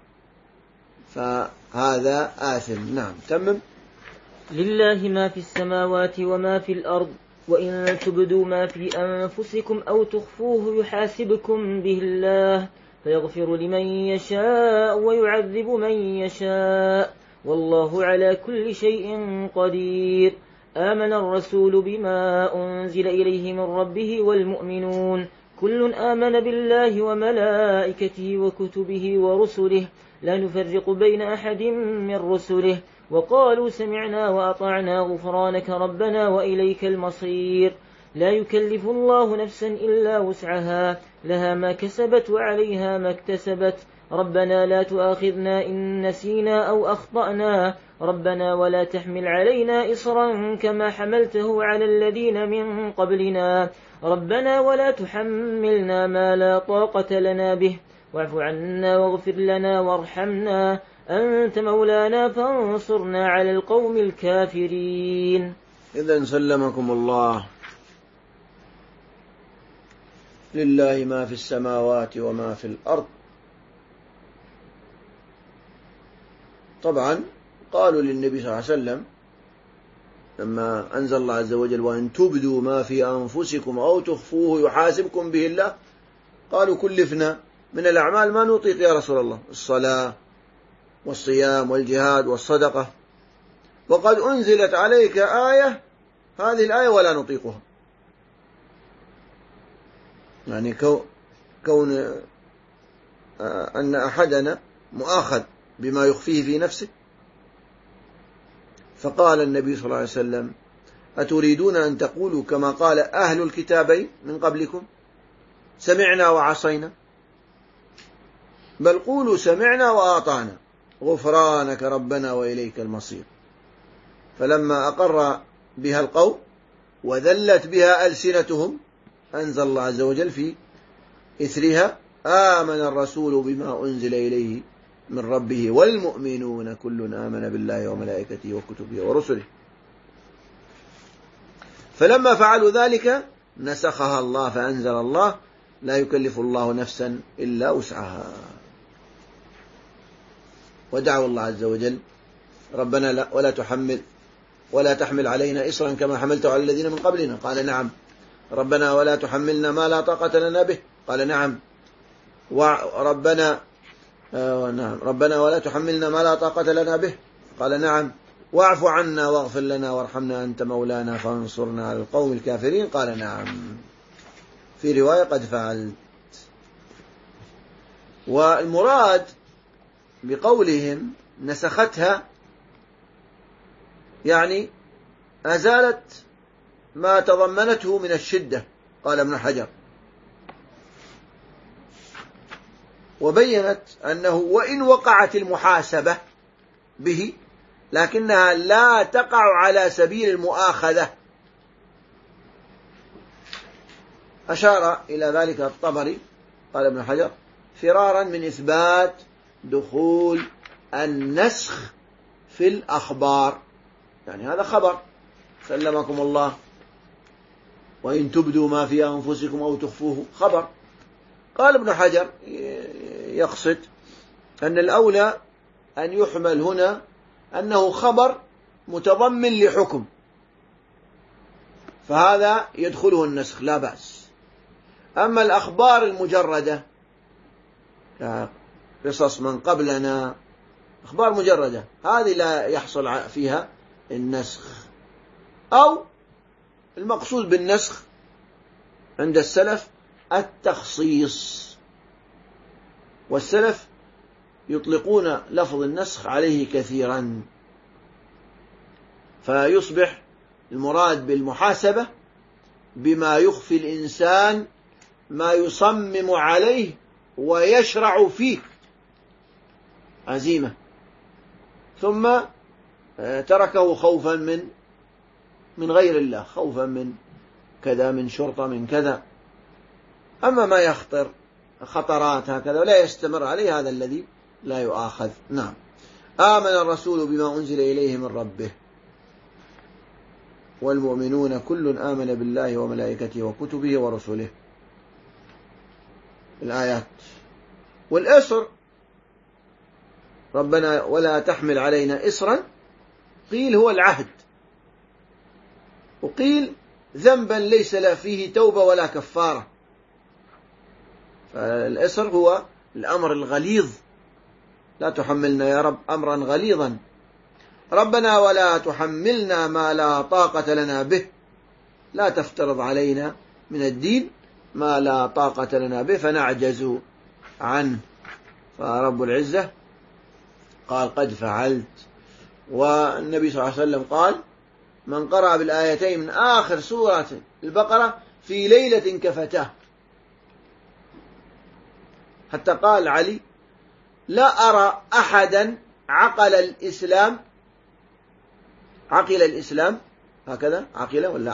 A: فهذا آثم. نعم، تمم.
B: لله ما في السماوات وما في الأرض، وإن تبدوا ما في أنفسكم أو تخفوه يحاسبكم به الله، فيغفر لمن يشاء ويعذب من يشاء، والله على كل شيء قدير. آمن الرسول بما أنزل إليه من ربه والمؤمنون كل آمن بالله وملائكته وكتبه ورسله لا نفرق بين أحد من رسله، وقالوا سمعنا وأطعنا غفرانك ربنا وإليك المصير. لا يكلف الله نفسا إلا وسعها، لها ما كسبت وعليها ما اكتسبت. ربنا لا تؤاخذنا إن نسينا أو أخطأنا، ربنا ولا تحمل علينا إصرا كما حملته على الذين من قبلنا، ربنا ولا تحملنا ما لا طاقة لنا به، واعف عنا واغفر لنا وارحمنا أنت مولانا فانصرنا على القوم الكافرين.
A: إذن سلمكم الله. لله ما في السماوات وما في الأرض. طبعا قالوا للنبي صلى الله عليه وسلم لما أنزل الله عز وجل وإن تبدوا ما في أنفسكم أو تخفوه يحاسبكم به الله، قالوا كلفنا من الأعمال ما نطيق يا رسول الله، الصلاة والصيام والجهاد والصدقة، وقد أنزلت عليك آية هذه الآية ولا نطيقها. يعني كون أن أحدنا مؤاخذ بما يخفيه في نفسه. فقال النبي صلى الله عليه وسلم أتريدون أن تقولوا كما قال أهل الكتابين من قبلكم سمعنا وعصينا؟ بل قولوا سمعنا وأطعنا غفرانك ربنا وإليك المصير. فلما أقر بها القوم وذلت بها ألسنتهم أنزل الله عز وجل في إثرها آمن الرسول بما أنزل إليه من ربه والمؤمنون كل آمن بالله وملائكته وكتبه ورسله. فلما فعلوا ذلك نسخها الله فأنزل الله لا يكلف الله نفسا إلا وسعها. ودعوا الله عز وجل ربنا ولا تحمل علينا إصرا كما حملته على الذين من قبلنا، قال نعم. ربنا ولا تحملنا ما لا طاقة لنا به، قال نعم. ربنا ولا تحملنا ما لا طاقة لنا به، قال نعم. واعف عنا واغفر لنا وارحمنا أنت مولانا فانصرنا على القوم الكافرين، قال نعم. في رواية قد فعلت. والمراد بقولهم نسختها يعني أزالت ما تضمنته من الشدة، قال ابن حجر. وبينت أنه وإن وقعت المحاسبة به لكنها لا تقع على سبيل المؤاخذة. أشار إلى ذلك الطبري قال ابن حجر فرارا من إثبات دخول النسخ في الأخبار، يعني هذا خبر سلمكم الله، وإن تبدوا ما في أنفسكم أو تخفوه خبر. قال ابن حجر يقصد أن الأولى أن يحمل هنا أنه خبر متضمن لحكم، فهذا يدخله النسخ لا بأس. أما الأخبار المجردة قصص من قبلنا، أخبار مجردة، هذه لا يحصل فيها النسخ. أو المقصود بالنسخ عند السلف التخصيص، والسلف يطلقون لفظ النسخ عليه كثيرا، فيصبح المراد بالمحاسبة بما يخفي الإنسان ما يصمم عليه ويشرع فيه عزيمة، ثم تركه خوفا من غير الله، خوفا من كذا، من شرطة، من كذا. أما ما يخطر خطرات هكذا ولا يستمر عليه، هذا الذي لا يؤاخذ. نعم. آمن الرسول بما أنزل إليه من ربه والمؤمنون كل آمن بالله وملائكته وكتبه ورسله، الآيات. والإصر ربنا ولا تحمل علينا إصرا، قيل هو العهد، وقيل ذنبا ليس لا فيه توبة ولا كفارة. فالإصر هو الأمر الغليظ، لا تحملنا يا رب أمرا غليظا، ربنا ولا تحملنا ما لا طاقة لنا به، لا تفترض علينا من الدين ما لا طاقة لنا به فنعجز عنه. فرب العزة قال قد فعلت. والنبي صلى الله عليه وسلم قال من قرأ بالآيتين من آخر سورة البقرة في ليلة كفتاه. حتى قال علي لا أرى أحدا عقل الإسلام هكذا، عقل ولا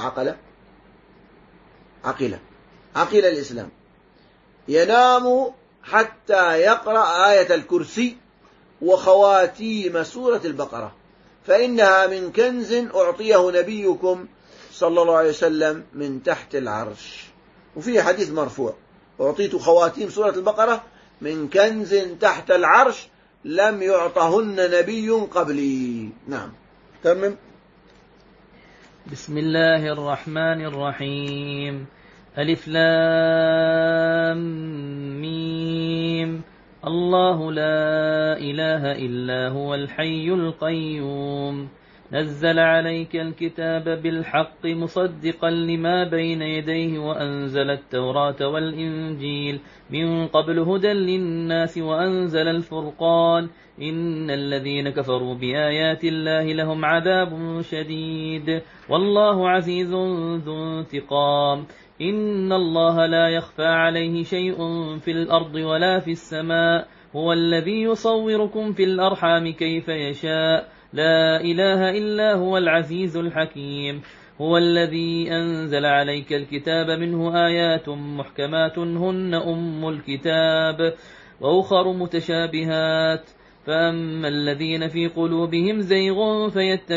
A: عقل الإسلام ينام حتى يقرأ آية الكرسي وخواتيم سورة البقرة، فإنها من كنز أعطيه نبيكم صلى الله عليه وسلم من تحت العرش. وفيه حديث مرفوع أعطيت خواتيم سورة البقرة من كنز تحت العرش لم يعطهن نبي قبلي. نعم. تمام.
B: بسم الله الرحمن الرحيم. ألف لام ميم. الله لا إله إلا هو الحي القيوم. نزل عليك الكتاب بالحق مصدقا لما بين يديه وأنزل التوراة والإنجيل من قبل هدى للناس وأنزل الفرقان إن الذين كفروا بآيات الله لهم عذاب شديد والله عزيز ذو انتقام. إن الله لا يخفى عليه شيء في الأرض ولا في السماء هو الذي يصوركم في الأرحام كيف يشاء لا إله إلا هو العزيز الحكيم. هو الذي أنزل عليك الكتاب منه آيات محكمات هن أم الكتاب وأخر متشابهات فأما الذين في قلوبهم زيغ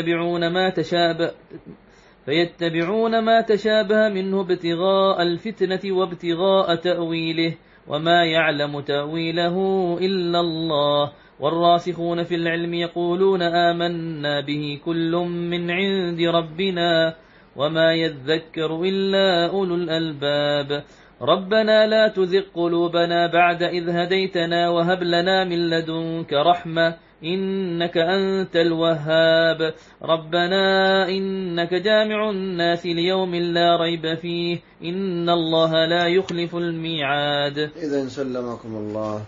B: فيتبعون ما تشابه منه ابتغاء الفتنة وابتغاء تأويله وما يعلم تأويله إلا الله والراسخون في العلم يقولون آمنا به كل من عند ربنا وما يذكر إلا أولو الألباب. ربنا لا تزغ قلوبنا بعد إذ هديتنا وهب لنا من لدنك رحمة إنك أنت الوهاب. ربنا إنك جامع الناس ليوم لا ريب فيه إن الله لا يخلف الميعاد.
A: إذن سلمكم الله.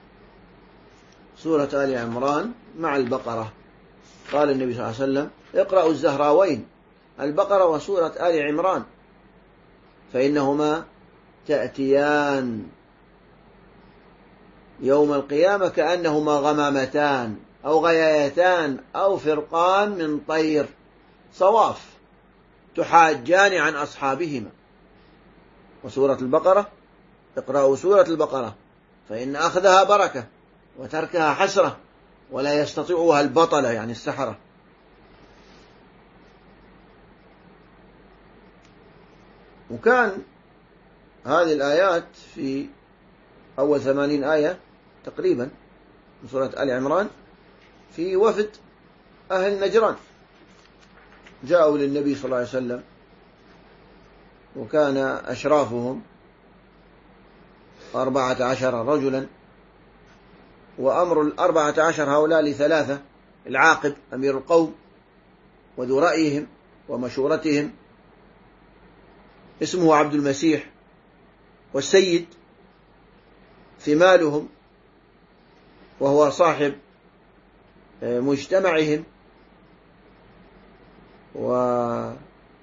A: سورة آل عمران مع البقرة. قال النبي صلى الله عليه وسلم اقرأوا الزهراوين البقرة وسورة آل عمران فإنهما تأتيان يوم القيامة كأنهما غمامتان أو غيايتان أو فرقان من طير صواف تحاجان عن أصحابهما. وسورة البقرة، اقرأوا سورة البقرة فإن أخذها بركة وتركها حسرة ولا يستطيعها البطلة يعني السحرة. وكان هذه الآيات في أول 80 آية تقريبا من سورة آل عمران في وفد أهل نجران جاءوا للنبي صلى الله عليه وسلم، وكان أشرافهم 14 رجلا، وأمر 14 هؤلاء لثلاثة: العاقب أمير القوم وذو رأيهم ومشورتهم اسمه عبد المسيح، والسيد ثمالهم وهو صاحب مجتمعهم واسمه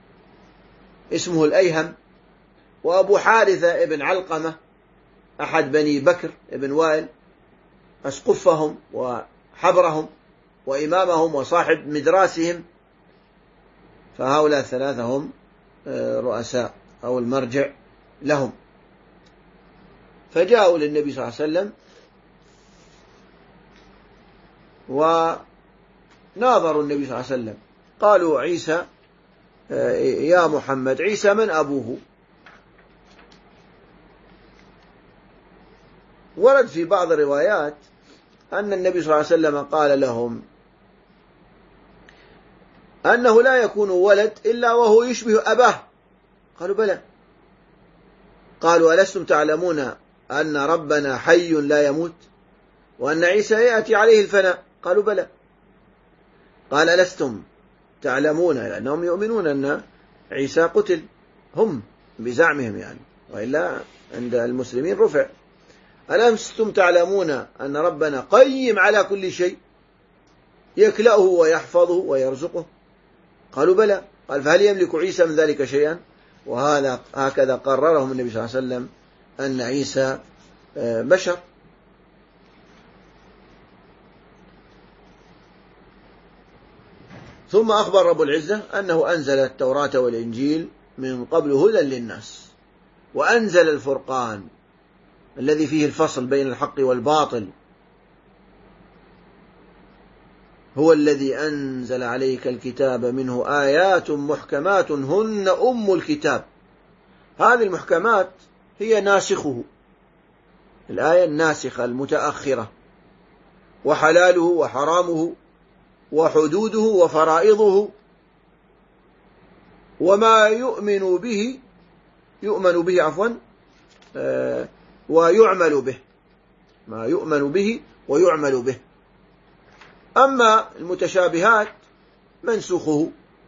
A: الأيهم، وأبو حارثة ابن علقمة أحد بني بكر ابن وائل أسقفهم وحبرهم وإمامهم وصاحب مدراسهم. فهؤلاء الثلاثة هم رؤساء أو المرجع لهم. فجاءوا للنبي صلى الله عليه وسلم وناظروا النبي صلى الله عليه وسلم، قالوا: عيسى يا محمد، عيسى من أبوه؟ ورد في بعض الروايات أن النبي صلى الله عليه وسلم قال لهم أنه لا يكون ولد إلا وهو يشبه أباه. قالوا: بلى. قالوا: ألستم تعلمون أن ربنا حي لا يموت وأن عيسى يأتي عليه الفناء؟ قالوا: بلى. قال: ألستم تعلمون، لأنهم يؤمنون أن عيسى قتل، هم بزعمهم يعني، وإلا عند المسلمين رفع. ألستم تعلمون أن ربنا قيم على كل شيء يكلأه ويحفظه ويرزقه؟ قالوا: بلى. قال: فهل يملك عيسى من ذلك شيئا؟ وهذا هكذا قررهم النبي صلى الله عليه وسلم أن عيسى بشر. ثم أخبر رب العزة أنه أنزل التوراة والإنجيل من قبل هدى للناس، وأنزل الفرقان الذي فيه الفصل بين الحق والباطل، هو الذي أنزل عليك الكتاب منه آيات محكمات هن أم الكتاب. هذه المحكمات هي ناسخه، الآية الناسخة المتأخرة، وحلاله وحرامه وحدوده وفرائضه وما يؤمن به ويعمل به، ما يؤمن به ويعمل به. أما المتشابهات منسوخه،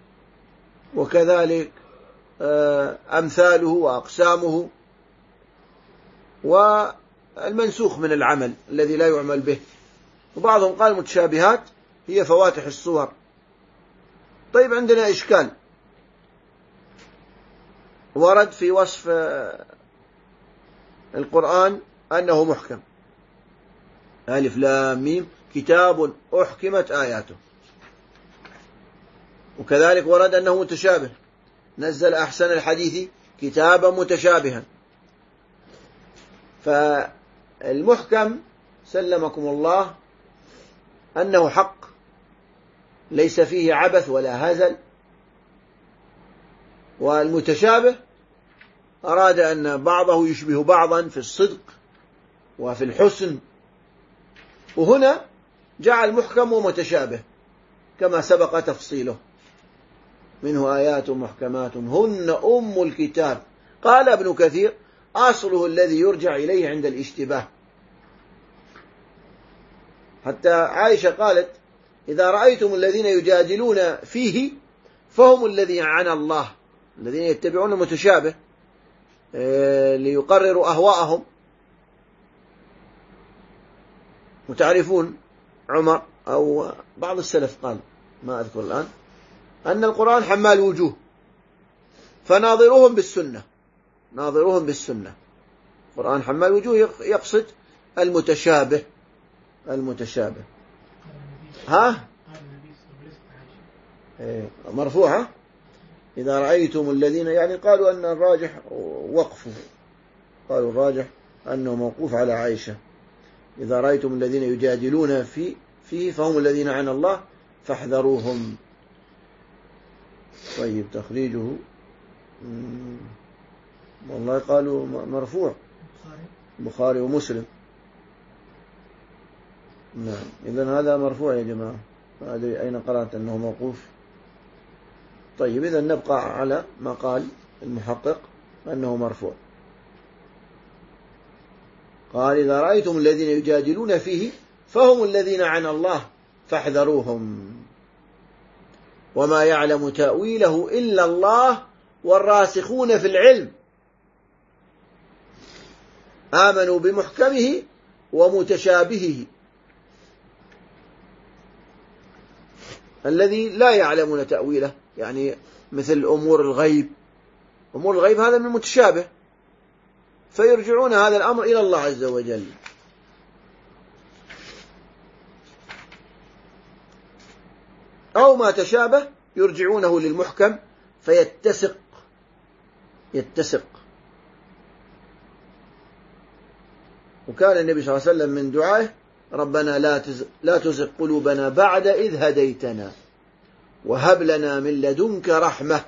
A: وكذلك أمثاله وأقسامه، والمنسوخ من العمل الذي لا يعمل به. وبعضهم قال المتشابهات هي فواتح الصور. طيب، عندنا إشكال ورد في وصف القرآن أنه محكم: ألف لام ميم كتاب أحكمت آياته. وكذلك ورد أنه متشابه: نزل أحسن الحديث كتابا متشابها. فالمحكم سلمكم الله أنه حق ليس فيه عبث ولا هزل، والمتشابه أراد أن بعضه يشبه بعضا في الصدق وفي الحسن، وهنا جعل محكم ومتشابه كما سبق تفصيله: منه آيات محكمات هن أم الكتاب. قال ابن كثير: أصله الذي يرجع إليه عند الاشتباه. حتى عائشة قالت: إذا رأيتم الذين يجادلون فيه فهم الذين عن الله، الذين يتبعون المتشابه ليقرروا أهواءهم. وتعرفون عمر أو بعض السلف قال، ما أذكر الآن، أن القرآن حمال وجوه، فناظروهم بالسنة، ناظروهم بالسنة. القرآن حمال وجوه يقصد المتشابه. المتشابه. ها مرفوعة. إذا رأيتم الذين، يعني قالوا أن الراجح وقفه، قالوا الراجح أنه موقوف على عائشة. إذا رأيتم الذين يجادلون فيه فهم الذين عن الله فاحذروهم. طيب تخريجه والله قالوا مرفوع، البخاري ومسلم. نعم إذن هذا مرفوع يا جماعة، ما أدري أين قرأت أنه موقوف. طيب إذن نبقى على ما قال المحقق أنه مرفوع. قال إذا رأيتم الذين يجادلون فيه فهم الذين عن الله فاحذروهم وما يعلم تأويله إلا الله والراسخون في العلم آمنوا بمحكمه ومتشابهه الذي لا يعلمون تأويله، يعني مثل أمور الغيب. أمور الغيب هذا من المتشابه، فيرجعون هذا الأمر إلى الله عز وجل. أو ما تشابه يرجعونه للمحكم فيتسق. وكان النبي صلى الله عليه وسلم من دعائه ربنا لا تزغ قلوبنا بعد إذ هديتنا وهب لنا من لدنك رحمة.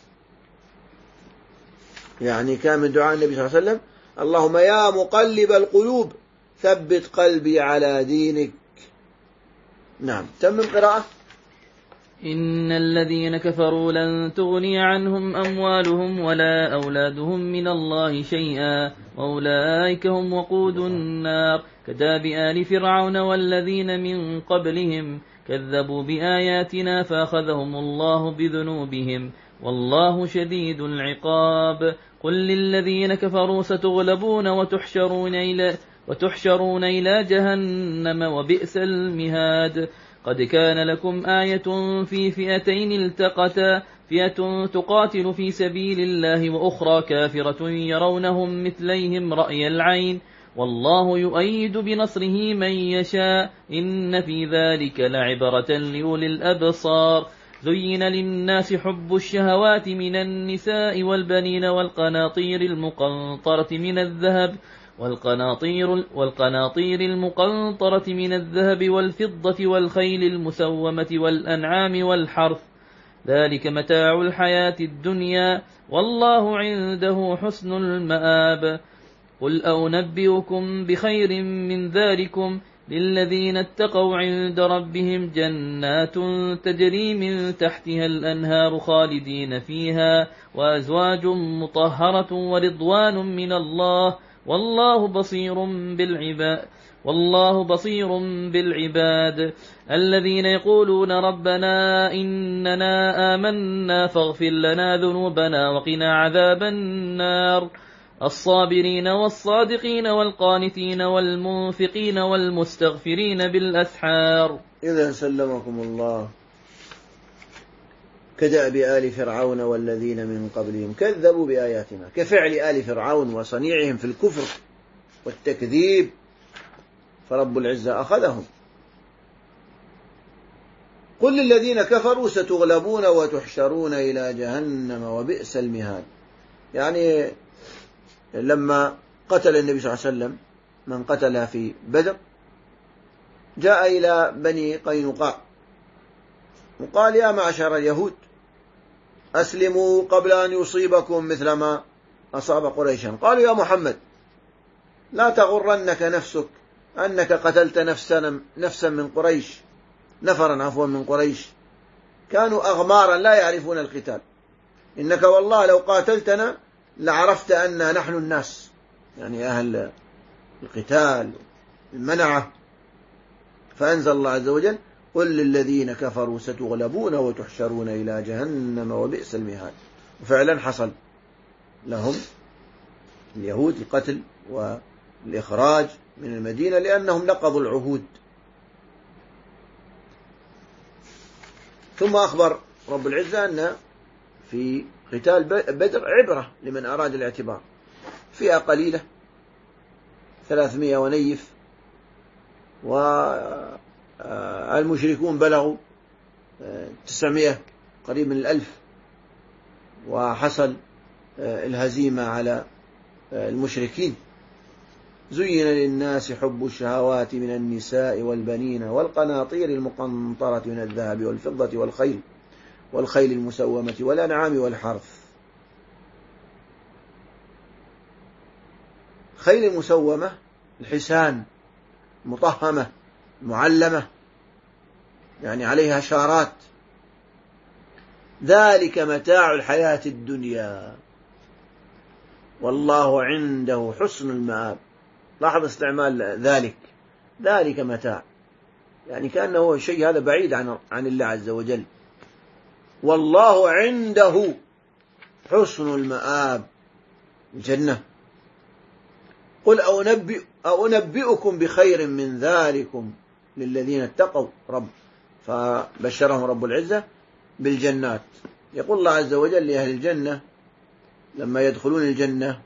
A: يعني كان من دعاء النبي صلى الله عليه وسلم اللهم يا مقلب القلوب ثبت قلبي على دينك. نعم تمم قراءة.
B: إن الذين كفروا لن تغني عنهم أموالهم ولا أولادهم من الله شيئا وأولئك هم وقود النار كداب آل فرعون والذين من قبلهم كذبوا بآياتنا فأخذهم الله بذنوبهم والله شديد العقاب. قل للذين كفروا ستغلبون وتحشرون إلى جهنم وبئس المهاد. قد كان لكم آية في فئتين التقتا فئة تقاتل في سبيل الله وأخرى كافرة يرونهم مثليهم رأي العين والله يؤيد بنصره من يشاء إن في ذلك لعبرة لأولي الأبصار. زين للناس حب الشهوات من النساء والبنين والقناطير المقنطرة من الذهب والفضة والخيل المسومة والأنعام والحرث ذلك متاع الحياة الدنيا والله عنده حسن المآب. قل أنبئكم بخير من ذلكم للذين اتقوا عند ربهم جنات تجري من تحتها الأنهار خالدين فيها وأزواج مطهرة ورضوان من الله والله بصير بالعباد. الذين يقولون ربنا إننا آمنا فاغفر لنا ذنوبنا وقنا عذاب النار الصابرين والصادقين والقانتين والمنفقين والمستغفرين بالأسحار.
A: إذا سلمكم الله كدأب آل فرعون والذين من قبلهم كذبوا بآياتنا، كفعل آل فرعون وصنيعهم في الكفر والتكذيب، فرب العزة أخذهم. قل للذين كفروا ستغلبون وتحشرون إلى جهنم وبئس المهاد. يعني لما قتل النبي صلى الله عليه وسلم من قتلها في بدر جاء إلى بني قينقاع وقال يا معشر اليهود أسلموا قبل أن يصيبكم مثل ما أصاب قريشا. قالوا يا محمد لا تغرنك نفسك أنك قتلت نفسا من قريش، نفرا من قريش كانوا أغمارا لا يعرفون القتال، إنك والله لو قاتلتنا لعرفت أن نحن الناس، يعني أهل القتال المنعة. فأنزل الله عز وجل قل للذين كفروا ستغلبون وتحشرون إلى جهنم وبئس المهاد. وفعلا حصل لهم اليهود القتل والإخراج من المدينة لأنهم نقضوا العهود. ثم أخبر رب العزة أن في قتال بدر عبرة لمن أراد الاعتبار، فئة قليلة 300 ونيف المشركون بلغوا 900 قريب من 1000، وحصل الهزيمة على المشركين. زين للناس حب الشهوات من النساء والبنين والقناطير المقنطرة من الذهب والفضة والخيل المسومة والأنعام والحرث. خيل المسومة الحسان مطهمة معلمة، يعني عليها شارات. ذلك متاع الحياة الدنيا والله عنده حسن المآب. لاحظ استعمال ذلك متاع، يعني كأنه شيء هذا بعيد عن الله عز وجل. والله عنده حسن المآب، الجنة. قل أنبئكم بخير من ذلكم للذين اتقوا فبشرهم رب العزة بالجنات. يقول الله عز وجل لأهل الجنة لما يدخلون الجنة: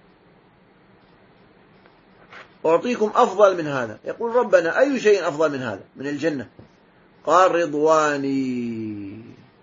A: أعطيكم أفضل من هذا. يقول ربنا: أي شيء أفضل من هذا من الجنة؟ قال: رضواني.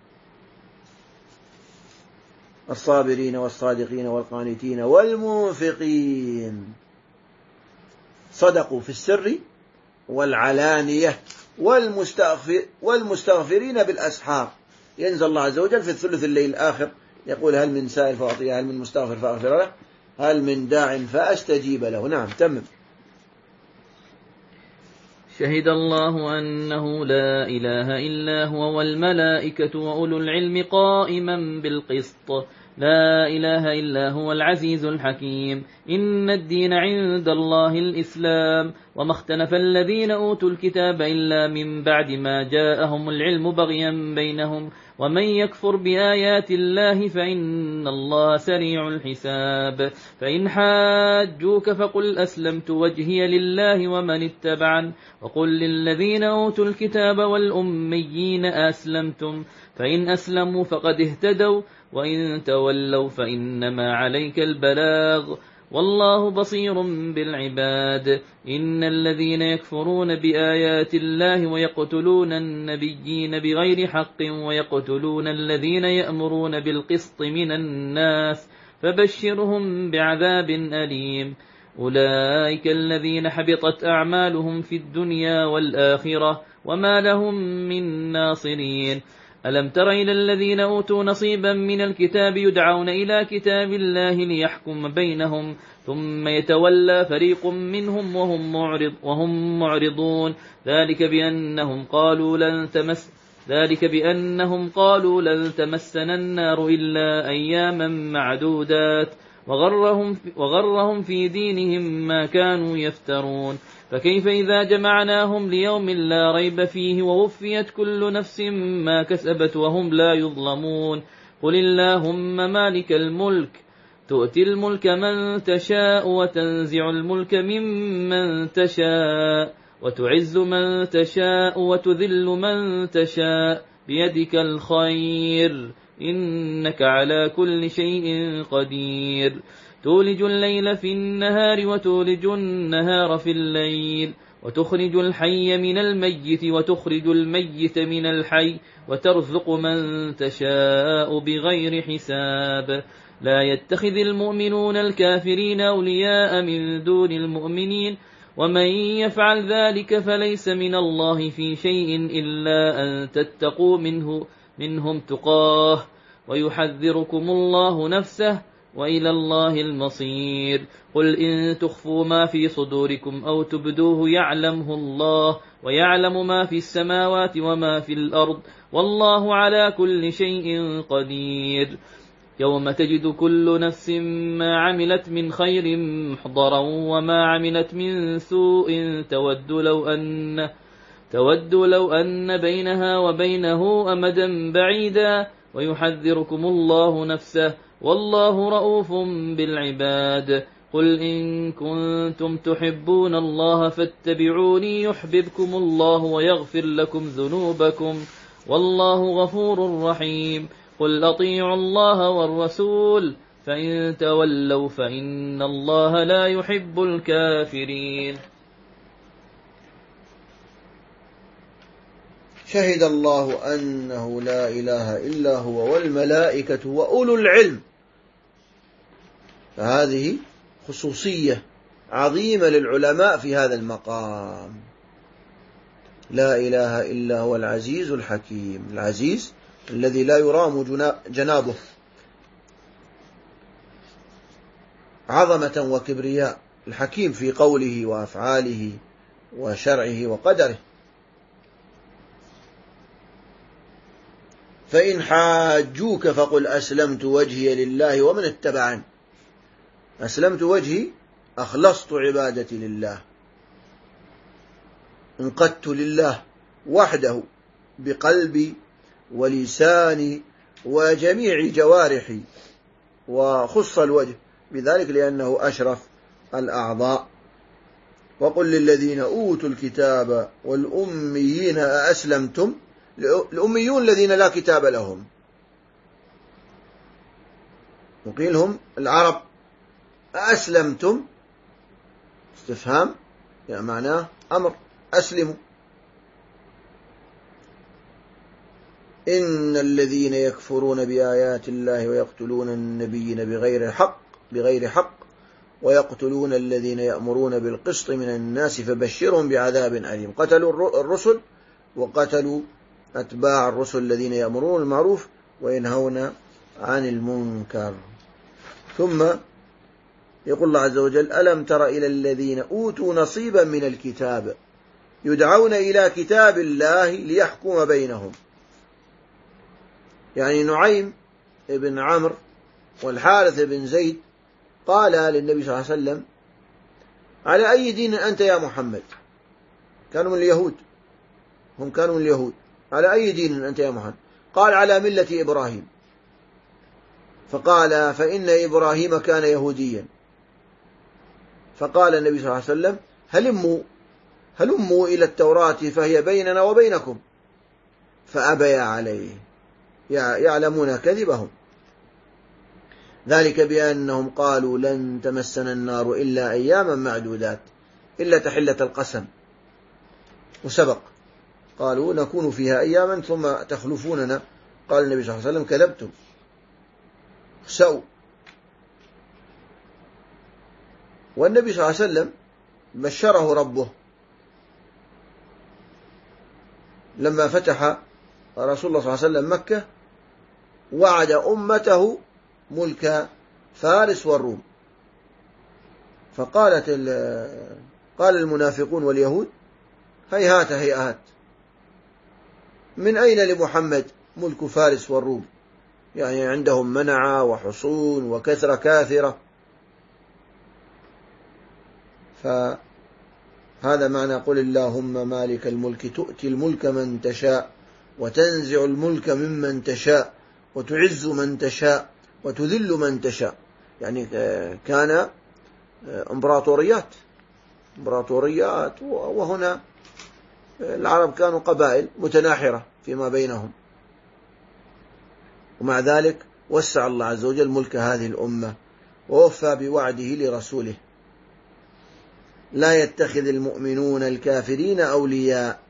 A: الصابرين والصادقين والقانتين والمنفقين صدقوا في السر والعلانية والمستغفرين بالأسحار. ينزل الله عز وجل في الثلث الليل الآخر يقول: هل من سائل فأعطيه، هل من مستغفر فأغفر له، هل من داع فأستجيب له. نعم، تمم.
B: شهد الله أنه لا إله إلا هو والملائكة وأولو العلم قائما بالقسط. لا إله إلا هو العزيز الحكيم. إن الدين عند الله الإسلام. وما اختلف الذين أوتوا الكتاب إلا من بعد ما جاءهم العلم بغيا بينهم. ومن يكفر بآيات الله فإن الله سريع الحساب. فإن حاجوك فقل أسلمت وجهي لله ومن اتبعن. وقل للذين أوتوا الكتاب والأميين أسلمتم. فإن أسلموا فقد اهتدوا وإن تولوا فإنما عليك البلاغ والله بصير بالعباد. إن الذين يكفرون بآيات الله ويقتلون النبيين بغير حق ويقتلون الذين يأمرون بالقسط من الناس فبشرهم بعذاب أليم. أولئك الذين حبطت أعمالهم في الدنيا والآخرة وما لهم من ناصرين. ألم تر إلى الذين أوتوا نصيبا من الكتاب يدعون إلى كتاب الله ليحكم بينهم ثم يتولى فريق منهم وهم معرضون. ذلك بأنهم قالوا لن تمسنا النار إلا أياما معدودات وغرهم في دينهم ما كانوا يفترون. فكيف إذا جمعناهم ليوم لا ريب فيه ووفيت كل نفس ما كسبت وهم لا يظلمون. قل اللهم مالك الملك تؤتي الملك من تشاء وتنزع الملك ممن تشاء وتعز من تشاء وتذل من تشاء بيدك الخير إنك على كل شيء قدير. تولج الليل في النهار وتولج النهار في الليل وتخرج الحي من الميت وتخرج الميت من الحي وترزق من تشاء بغير حساب. لا يتخذ المؤمنون الكافرين أولياء من دون المؤمنين ومن يفعل ذلك فليس من الله في شيء إلا أن تتقوا منهم تقاه ويحذركم الله نفسه وإلى الله المصير. قل إن تخفوا ما في صدوركم أو تبدوه يعلمه الله ويعلم ما في السماوات وما في الأرض والله على كل شيء قدير. يوم تجد كل نفس ما عملت من خير محضرا وما عملت من سوء تود لو أن بينها وبينه أمدا بعيدا ويحذركم الله نفسه والله رؤوف بالعباد. قل إن كنتم تحبون الله فاتبعوني يحببكم الله ويغفر لكم ذنوبكم والله غفور رحيم. قل أطيعوا الله والرسول فإن تولوا فإن الله لا يحب الكافرين.
A: شهد الله أنه لا إله إلا هو والملائكة وأولو العلم. فهذه خصوصية عظيمة للعلماء في هذا المقام. لا إله إلا هو العزيز الحكيم، العزيز الذي لا يرام جنابه، عظمة وكبرياء، الحكيم في قوله وأفعاله وشرعه وقدره. فإن حاجوك فقل أسلمت وجهي لله ومن اتبعني. أسلمت وجهي، أخلصت عبادتي لله، انقدت لله وحده بقلبي ولساني وجميع جوارحي، وخص الوجه بذلك لأنه أشرف الأعضاء. وقل للذين أوتوا الكتاب والأميين أأسلمتم، الأميون الذين لا كتاب لهم، وقيل هم العرب، أأسلمتم استفهام يعني معناه أمر، أسلموا. إن الذين يكفرون بآيات الله ويقتلون النبيين بغير حق ويقتلون الذين يأمرون بالقسط من الناس فبشرهم بعذاب أليم. قتلوا الرسل وقتلوا أتباع الرسل الذين يأمرون بالمعروف وينهون عن المنكر. ثم يقول الله عز وجل: ألم تر إلى الذين أوتوا نصيبا من الكتاب يدعون إلى كتاب الله ليحكم بينهم. يعني نعيم بن عمرو والحارث بن زيد قال للنبي صلى الله عليه وسلم: على أي دين أنت يا محمد؟ كانوا من اليهود، هم كانوا من اليهود. على أي دين أنت يا محمد؟ قال: على ملة إبراهيم. فقال: فإن إبراهيم كان يهوديا. فقال النبي صلى الله عليه وسلم: هلموا إلى التوراة فهي بيننا وبينكم. فأبيا عليه، يعلمون كذبهم، ذلك بأنهم قالوا لن تمسنا النار إلا أياما معدودات، إلا تحلة القسم، وسبق قالوا نكون فيها أياما ثم تخلفوننا. قال النبي صلى الله عليه وسلم: كذبتم، سوء. والنبي صلى الله عليه وسلم بشره ربه لما فتح رسول الله صلى الله عليه وسلم مكة، وعد أمته ملك فارس والروم. قال المنافقون واليهود: هيهات هيهات، من أين لمحمد ملك فارس والروم؟ يعني عندهم منع وحصون وكثرة كاثرة. فهذا معنى قل اللهم مالك الملك تؤتي الملك من تشاء وتنزع الملك ممن تشاء وتعز من تشاء وتذل من تشاء. يعني كان امبراطوريات، وهنا العرب كانوا قبائل متناحرة فيما بينهم، ومع ذلك وسع الله عز وجل ملك هذه الأمة ووفى بوعده لرسوله: لا يتخذ المؤمنون الكافرين أولياء.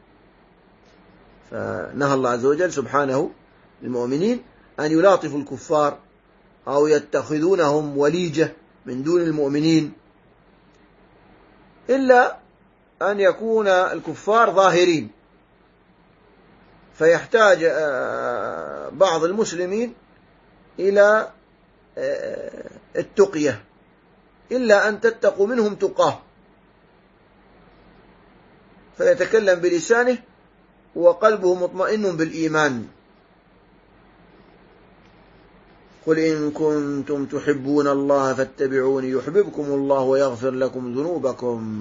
A: فنهى الله عز وجل سبحانه المؤمنين أن يلاطفوا الكفار أو يتخذونهم وليجة من دون المؤمنين، إلا أن يكون الكفار ظاهرين، فيحتاج بعض المسلمين إلى التقية، إلا أن تتقوا منهم تقاه، فيتكلم بلسانه وقلبه مطمئن بالإيمان. قل إن كنتم تحبون الله فاتبعوني يحببكم الله ويغفر لكم ذنوبكم.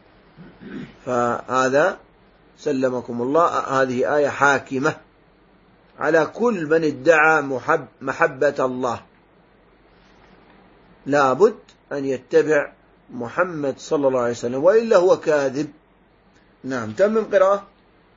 A: فهذا سلمكم الله، هذه آية حاكمة على كل من ادعى محبة الله، لابد أن يتبع محمد صلى الله عليه وسلم، وإلا هو كاذب. نعم، تمم قراءة.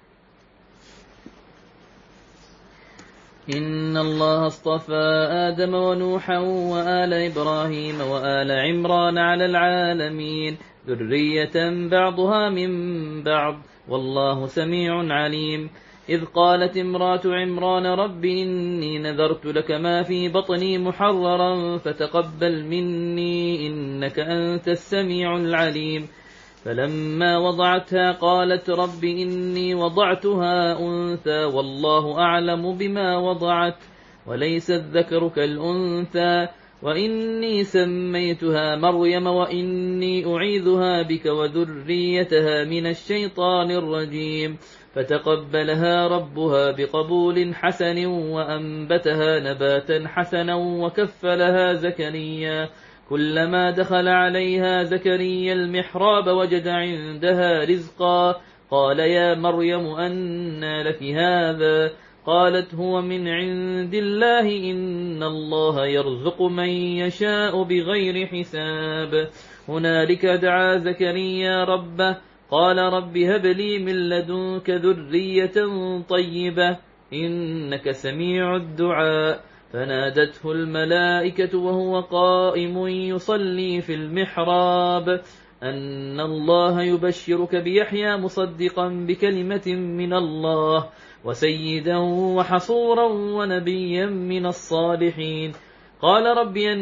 B: إن الله اصطفى آدم ونوحا وآل إبراهيم وآل عمران على العالمين ذرية بعضها من بعض والله سميع عليم. إذ قالت امرأة عمران رب إني نذرت لك ما في بطني محررا فتقبل مني إنك أنت السميع العليم. فلما وضعتها قالت رب إني وضعتها أنثى والله أعلم بما وضعت وليس الذكر كالأنثى وإني سميتها مريم وإني أعيذها بك وذريتها من الشيطان الرجيم. فتقبلها ربها بقبول حسن وأنبتها نباتا حسنا وكفلها زكريا. كلما دخل عليها زكريا المحراب وجد عندها رزقا قال يا مريم أنى لك هذا قالت هو من عند الله إن الله يرزق من يشاء بغير حساب. هنالك دعا زكريا ربه قال رب هب لي من لدنك ذرية طيبة إنك سميع الدعاء. فنادته الملائكة وهو قائم يصلي في المحراب أن الله يبشرك بيحيى مصدقا بكلمة من الله وسيدا وحصورا ونبيا من الصالحين. قال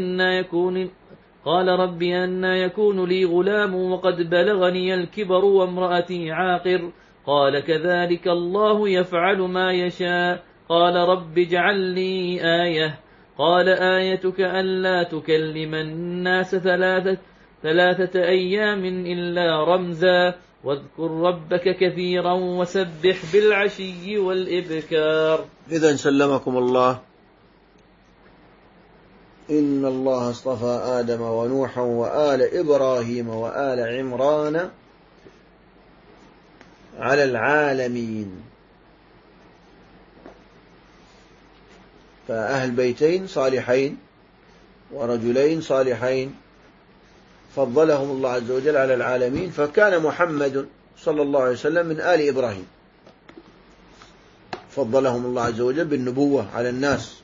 B: رب أنى يكون لي غلام وقد بلغني الكبر وامرأتي عاقر قال كذلك الله يفعل ما يشاء. قال رب اجعل لي آية قال آيتك ألا تكلم الناس ثلاثة أيام إلا رمزا واذكر ربك كثيرا وسبح بالعشي والإبكار.
A: إذا سلمكم الله إن الله اصطفى آدم ونوحا وآل إبراهيم وآل عمران على العالمين. فأهل بيتين صالحين ورجلين صالحين فضلهم الله عز وجل على العالمين. فكان محمد صلى الله عليه وسلم من آل إبراهيم فضلهم الله عز وجل بالنبوة على الناس.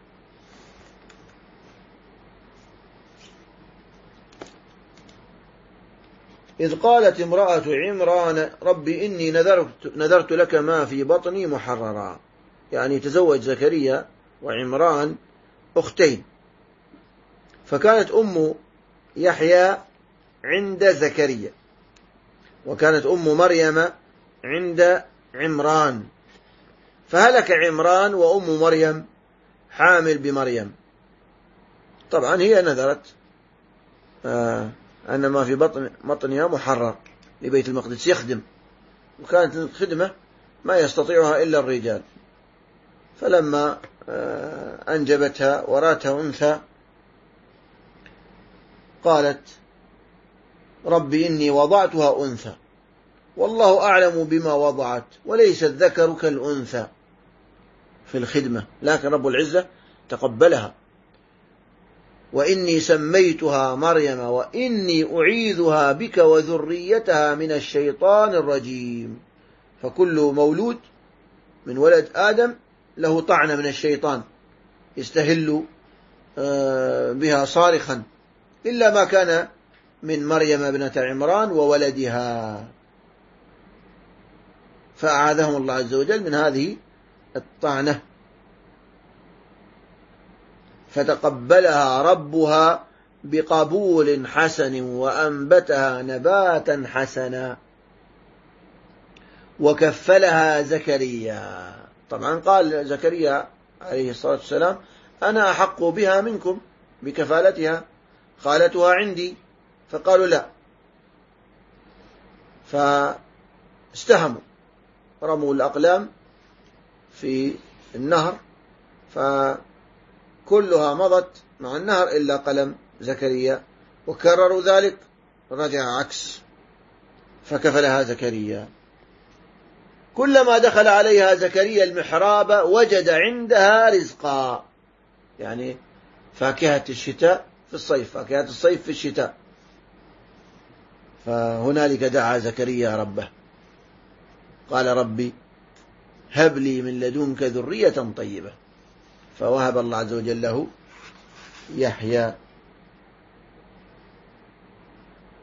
A: إذ قالت امرأة عمران رب إني نذرت لك ما في بطني محررا، يعني تزوج زكريا وعمران أختين، فكانت أم يحيى عند زكريا وكانت أم مريم عند عمران، فهلك عمران وأم مريم حامل بمريم. طبعا هي نذرت أن ما في بطنها محرر لبيت المقدس يخدم، وكانت الخدمة ما يستطيعها إلا الرجال. فلما أنجبتها وراتها أنثى قالت رب إني وضعتها أنثى والله أعلم بما وضعت وليس الذكر كالأنثى في الخدمة، لكن رب العزة تقبلها. وإني سميتها مريم وإني أعيذها بك وذريتها من الشيطان الرجيم. فكل مولود من ولد آدم له طعنة من الشيطان يستهل بها صارخا، إلا ما كان من مريم ابنة عمران وولدها، فأعاذهم الله عز وجل من هذه الطعنة. فتقبلها ربها بقبول حسن وأنبتها نباتا حسنا وكفلها زكريا. طبعا قال زكريا عليه الصلاة والسلام أنا أحق بها منكم بكفالتها، خالتها عندي، فقالوا لا، فاستهموا رموا الأقلام في النهر فكلها مضت مع النهر إلا قلم زكريا، وكرروا ذلك رجع عكس فكفلها زكريا. كلما دخل عليها زكريا المحراب وجد عندها رزقا، يعني فاكهة الشتاء في الصيف، فاكهة الصيف في الشتاء. فهنالك دعا زكريا ربه قال ربي هب لي من لدنك ذرية طيبة، فوهب الله عز وجل له يحيى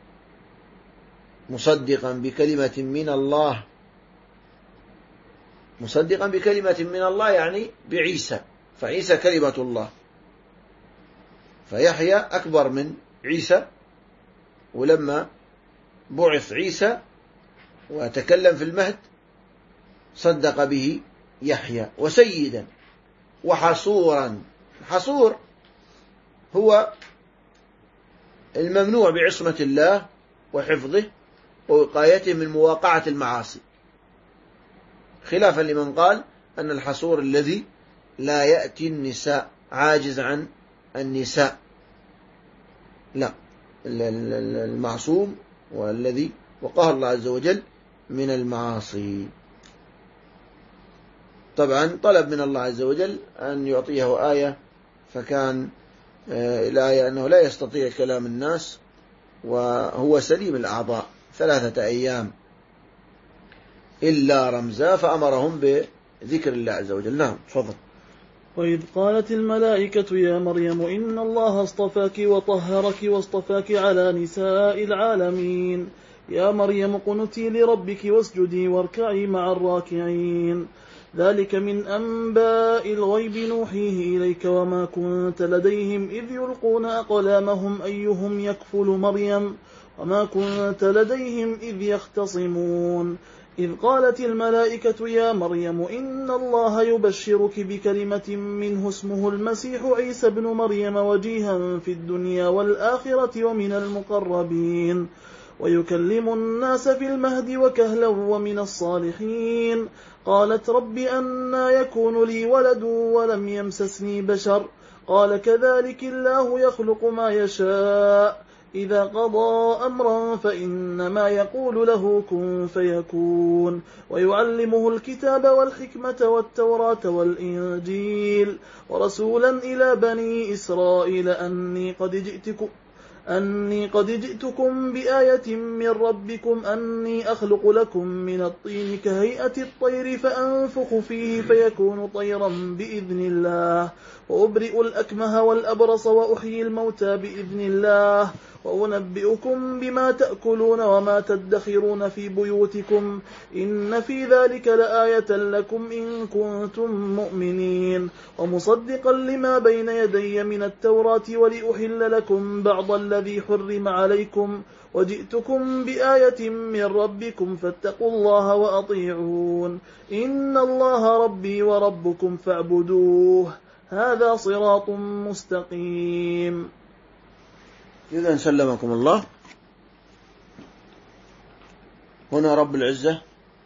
A: مصدقا بكلمة من الله مصدقا بكلمة من الله يعني بعيسى، فعيسى كلمة الله، فيحيى أكبر من عيسى، ولما بعث عيسى وتكلم في المهد صدق به يحيى. وسيدا وحصورا، حصور هو الممنوع بعصمة الله وحفظه ووقايته من مواقعة المعاصي، خلافا لمن قال أن الحصور الذي لا يأتي النساء، عاجز عن النساء. لا، المعصوم والذي وقاه الله عز وجل من المعاصي. طبعا طلب من الله عز وجل أن يعطيه آية، فكان الآية أنه لا يستطيع كلام الناس وهو سليم الأعضاء 3 أيام إلا رمزا، فأمرهم بذكر الله عز وجل. نعم، تفضل.
C: وإذ قالت الملائكة يا مريم إن الله اصطفاك وطهرك واصطفاك على نساء العالمين، يا مريم اقنتي لربك واسجدي واركعي مع الراكعين، ذلك من أنباء الغيب نوحيه إليك وما كنت لديهم إذ يلقون أقلامهم أيهم يكفل مريم وما كنت لديهم إذ يختصمون، إذ قالت الملائكة يا مريم إن الله يبشرك بكلمة منه اسمه المسيح عيسى بن مريم وجيها في الدنيا والآخرة ومن المقربين ويكلم الناس في المهد وكهلا ومن الصالحين. قالت رب أنى يكون لي ولد ولم يمسسني بشر، قال كذلك الله يخلق ما يشاء، إذا قضى أمرا فإنما يقول له كن فيكون، ويعلمه الكتاب والحكمة والتوراة والإنجيل، ورسولا إلى بني إسرائيل أني قد جئتكم بآية من ربكم أني أخلق لكم من الطين كهيئة الطير فأنفخ فيه فيكون طيرا بإذن الله، وأبرئ الأكمه والأبرص وأحيي الموتى بإذن الله، وأنبئكم بما تأكلون وما تدخرون في بيوتكم، إن في ذلك لآية لكم إن كنتم مؤمنين، ومصدقا لما بين يدي من التوراة ولأحل لكم بعض الذي حرم عليكم، وجئتكم بآية من ربكم فاتقوا الله وأطيعون، إن الله ربي وربكم فاعبدوه، هذا صراط مستقيم.
A: إذن سلمكم الله. هنا رب العزة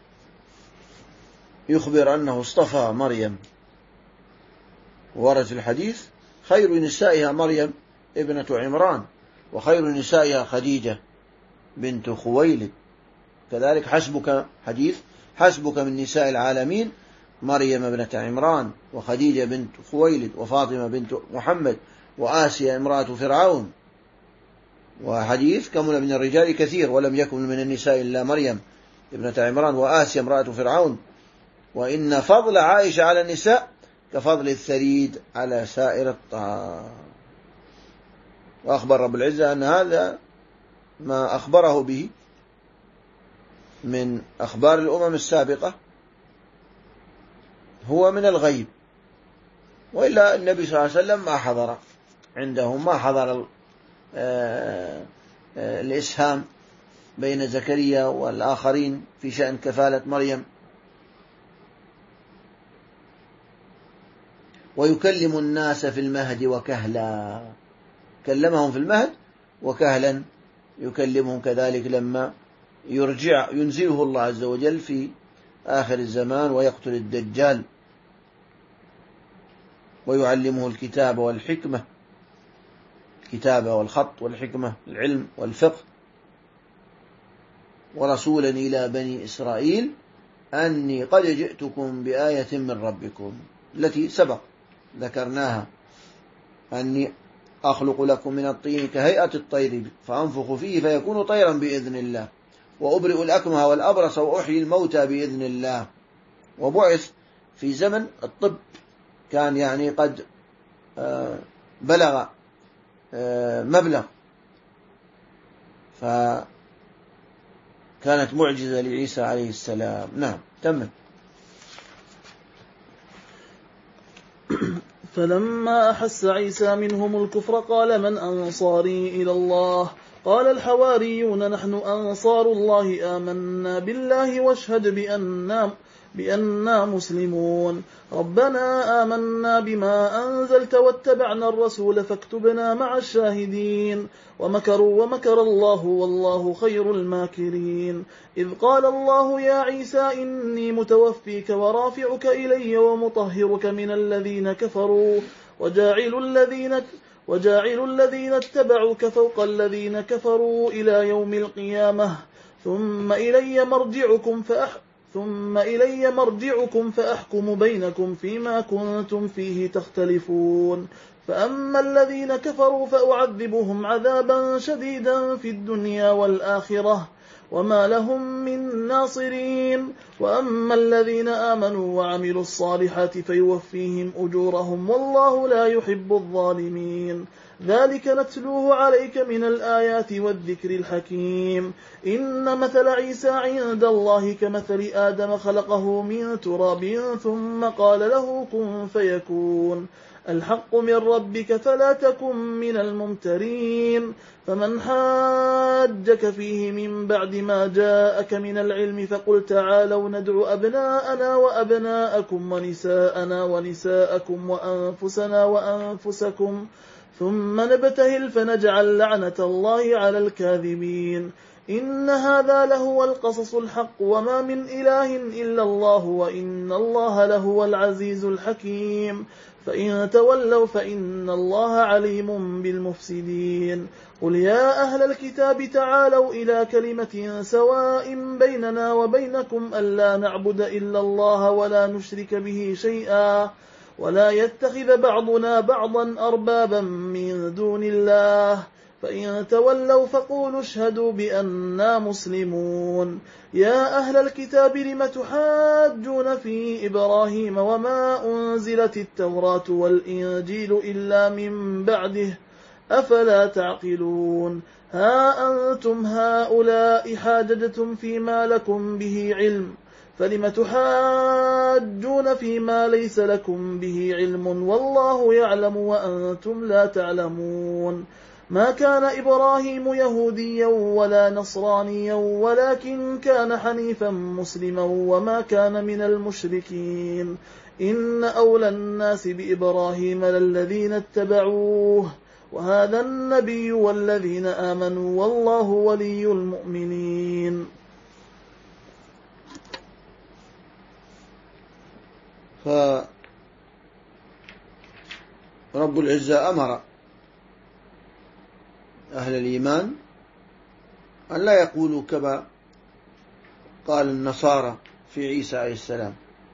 A: يخبر أنه اصطفى مريم، ورد في الحديث خير نسائها مريم ابنة عمران، وخير نسائها خديجة بنت خويلد. كذلك حسبك، حديث حسبك من نساء العالمين مريم ابنة عمران وخديجة بنت خويلد وفاطمة بنت محمد وآسيا امرأة فرعون. وحديث كمل من الرجال كثير ولم يكن من النساء إلا مريم ابنة عمران وآسيا امرأة فرعون، وإن فضل عائشة على النساء كفضل الثريد على سائر الطعام. وأخبر رب العزة أن هذا ما أخبره به من أخبار الأمم السابقة هو من الغيب، وإلا النبي صلى الله عليه وسلم ما حضر عندهم، ما حضر الإسهام بين زكريا والآخرين في شأن كفالة مريم. ويكلم الناس في المهد وكهلا، كلمهم في المهد، وكهلا يكلمهم كذلك لما ينزله الله عز وجل في آخر الزمان ويقتل الدجال. ويعلمه الكتاب والحكمة، الكتابة والخط والحكمة، العلم والفقه. ورسولا إلى بني إسرائيل أني قد جئتكم بآية من ربكم، التي سبق ذكرناها، أني أخلق لكم من الطين كهيئة الطير فأنفخ فيه فيكون طيرا بإذن الله، وأبرئ الأكمه والأبرص وأحيي الموتى بإذن الله. وبعث في زمن الطب، كان يعني قد بلغ مبلغ، فكانت معجزة لعيسى عليه السلام. نعم، تمت.
C: فلما أحس عيسى منهم الكفر قال من أنصاري إلى الله؟ قال الحواريون نحن أنصار الله آمنا بالله واشهد بأننا مسلمون. ربنا آمنا بما أنزلت واتبعنا الرسول فاكتبنا مع الشاهدين. ومكروا ومكر الله والله خير الماكرين. إذ قال الله يا عيسى إني متوفيك ورافعك إلي ومطهرك من الذين كفروا وجاعل الذين اتبعوك فوق الذين كفروا إلى يوم القيامة ثم إلي مرجعكم فأحكم بينكم فيما كنتم فيه تختلفون. فأما الذين كفروا فأعذبهم عذابا شديدا في الدنيا والآخرة وما لهم من ناصرين. وأما الذين آمنوا وعملوا الصالحات فيوفيهم أجورهم والله لا يحب الظالمين. ذلك نتلوه عليك من الآيات والذكر الحكيم. إن مثل عيسى عند الله كمثل آدم خلقه من تراب ثم قال له كن فيكون. الحق من ربك فلا تكن من الممترين. فمن حاجك فيه من بعد ما جاءك من العلم فقل تعالوا ندعو أبناءنا وأبناءكم ونساءنا ونساءكم وأنفسنا وأنفسكم ثم نبتهل فنجعل لعنة الله على الكاذبين. إن هذا لهو القصص الحق وما من إله إلا الله وإن الله لهو العزيز الحكيم. فإن تولوا فإن الله عليم بالمفسدين. قل يا أهل الكتاب تعالوا إلى كلمة سواء بيننا وبينكم ألا نعبد إلا الله ولا نشرك به شيئا ولا يتخذ بعضنا بعضا أربابا من دون الله. فإن تولوا فقولوا اشهدوا بأننا مسلمون. يا أهل الكتاب لم تحاجون في إبراهيم وما أنزلت التوراة والإنجيل إلا من بعده أفلا تعقلون. ها أنتم هؤلاء حاججتم فيما لكم به علم فلم تحاجون فيما ليس لكم به علم والله يعلم وأنتم لا تعلمون. ما كان إبراهيم يهوديا ولا نصرانيا ولكن كان حنيفا مسلما وما كان من المشركين. إن أولى الناس بإبراهيم للذين اتبعوه وهذا النبي والذين آمنوا والله ولي المؤمنين.
A: فرب العزة أمر أهل الإيمان أن لا يقولوا كما قال النصارى في عيسى عليه السلام.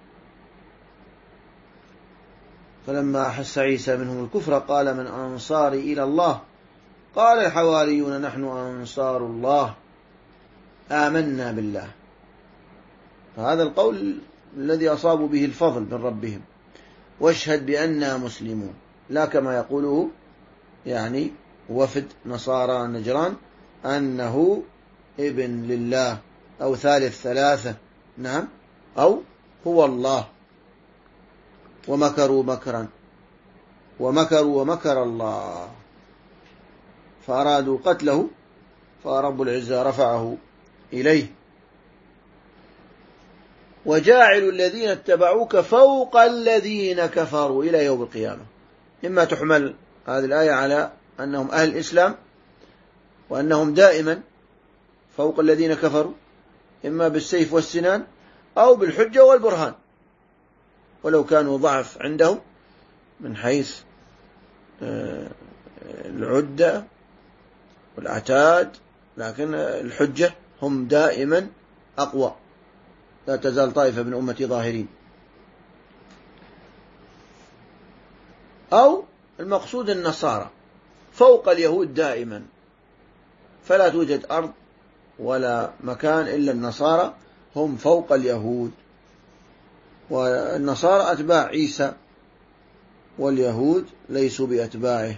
A: فلما أحس عيسى منهم الكفر قال من أنصاري إلى الله؟ قال الحواريون نحن أنصار الله آمنا بالله. فهذا القول الذي أصابوا به الفضل من ربهم. واشهد بأننا مسلمون، لا كما يقوله يعني وفد نصارى نجران أنه ابن لله أو ثالث ثلاثة، نعم، أو هو الله. ومكروا مكرا ومكر الله فأرادوا قتله فرب العزة رفعه إليه. وجاعل الذين اتبعوك فوق الذين كفروا إلى يوم القيامة. إما تحمل هذه الآية على أنهم أهل الإسلام وأنهم دائما فوق الذين كفروا، إما بالسيف والسنان أو بالحجة والبرهان، ولو كانوا ضعف عندهم من حيث العدة والعتاد، لكن الحجة هم دائما أقوى. لا تزال طائفة من أمتي ظاهرين. أو المقصود النصارى فوق اليهود دائما، فلا توجد أرض ولا مكان إلا النصارى هم فوق اليهود. والنصارى أتباع عيسى واليهود ليسوا بأتباعه.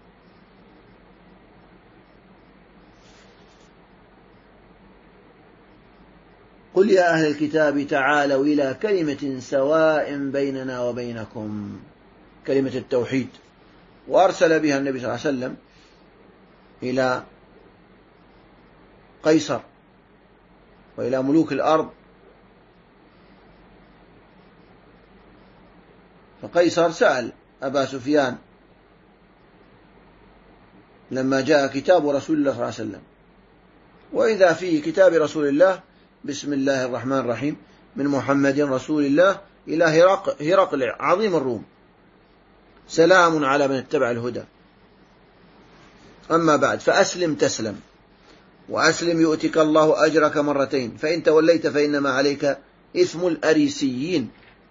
A: قل يا أهل الكتاب تعالوا إلى كلمة سواء بيننا وبينكم. كلمة التوحيد، وأرسل بها النبي صلى الله عليه وسلم إلى قيصر وإلى ملوك الأرض. فقيصر سأل أبا سفيان لما جاء كتاب رسول الله صلى الله عليه وسلم، وإذا في كتاب رسول الله بسم الله الرحمن الرحيم من محمد رسول الله إلى هرقل عظيم الروم، سلام على من اتبع الهدى، أما بعد فأسلم تسلم، وأسلم يؤتك الله أجرك مرتين، فإن توليت فإنما عليك إثم الأريسيين.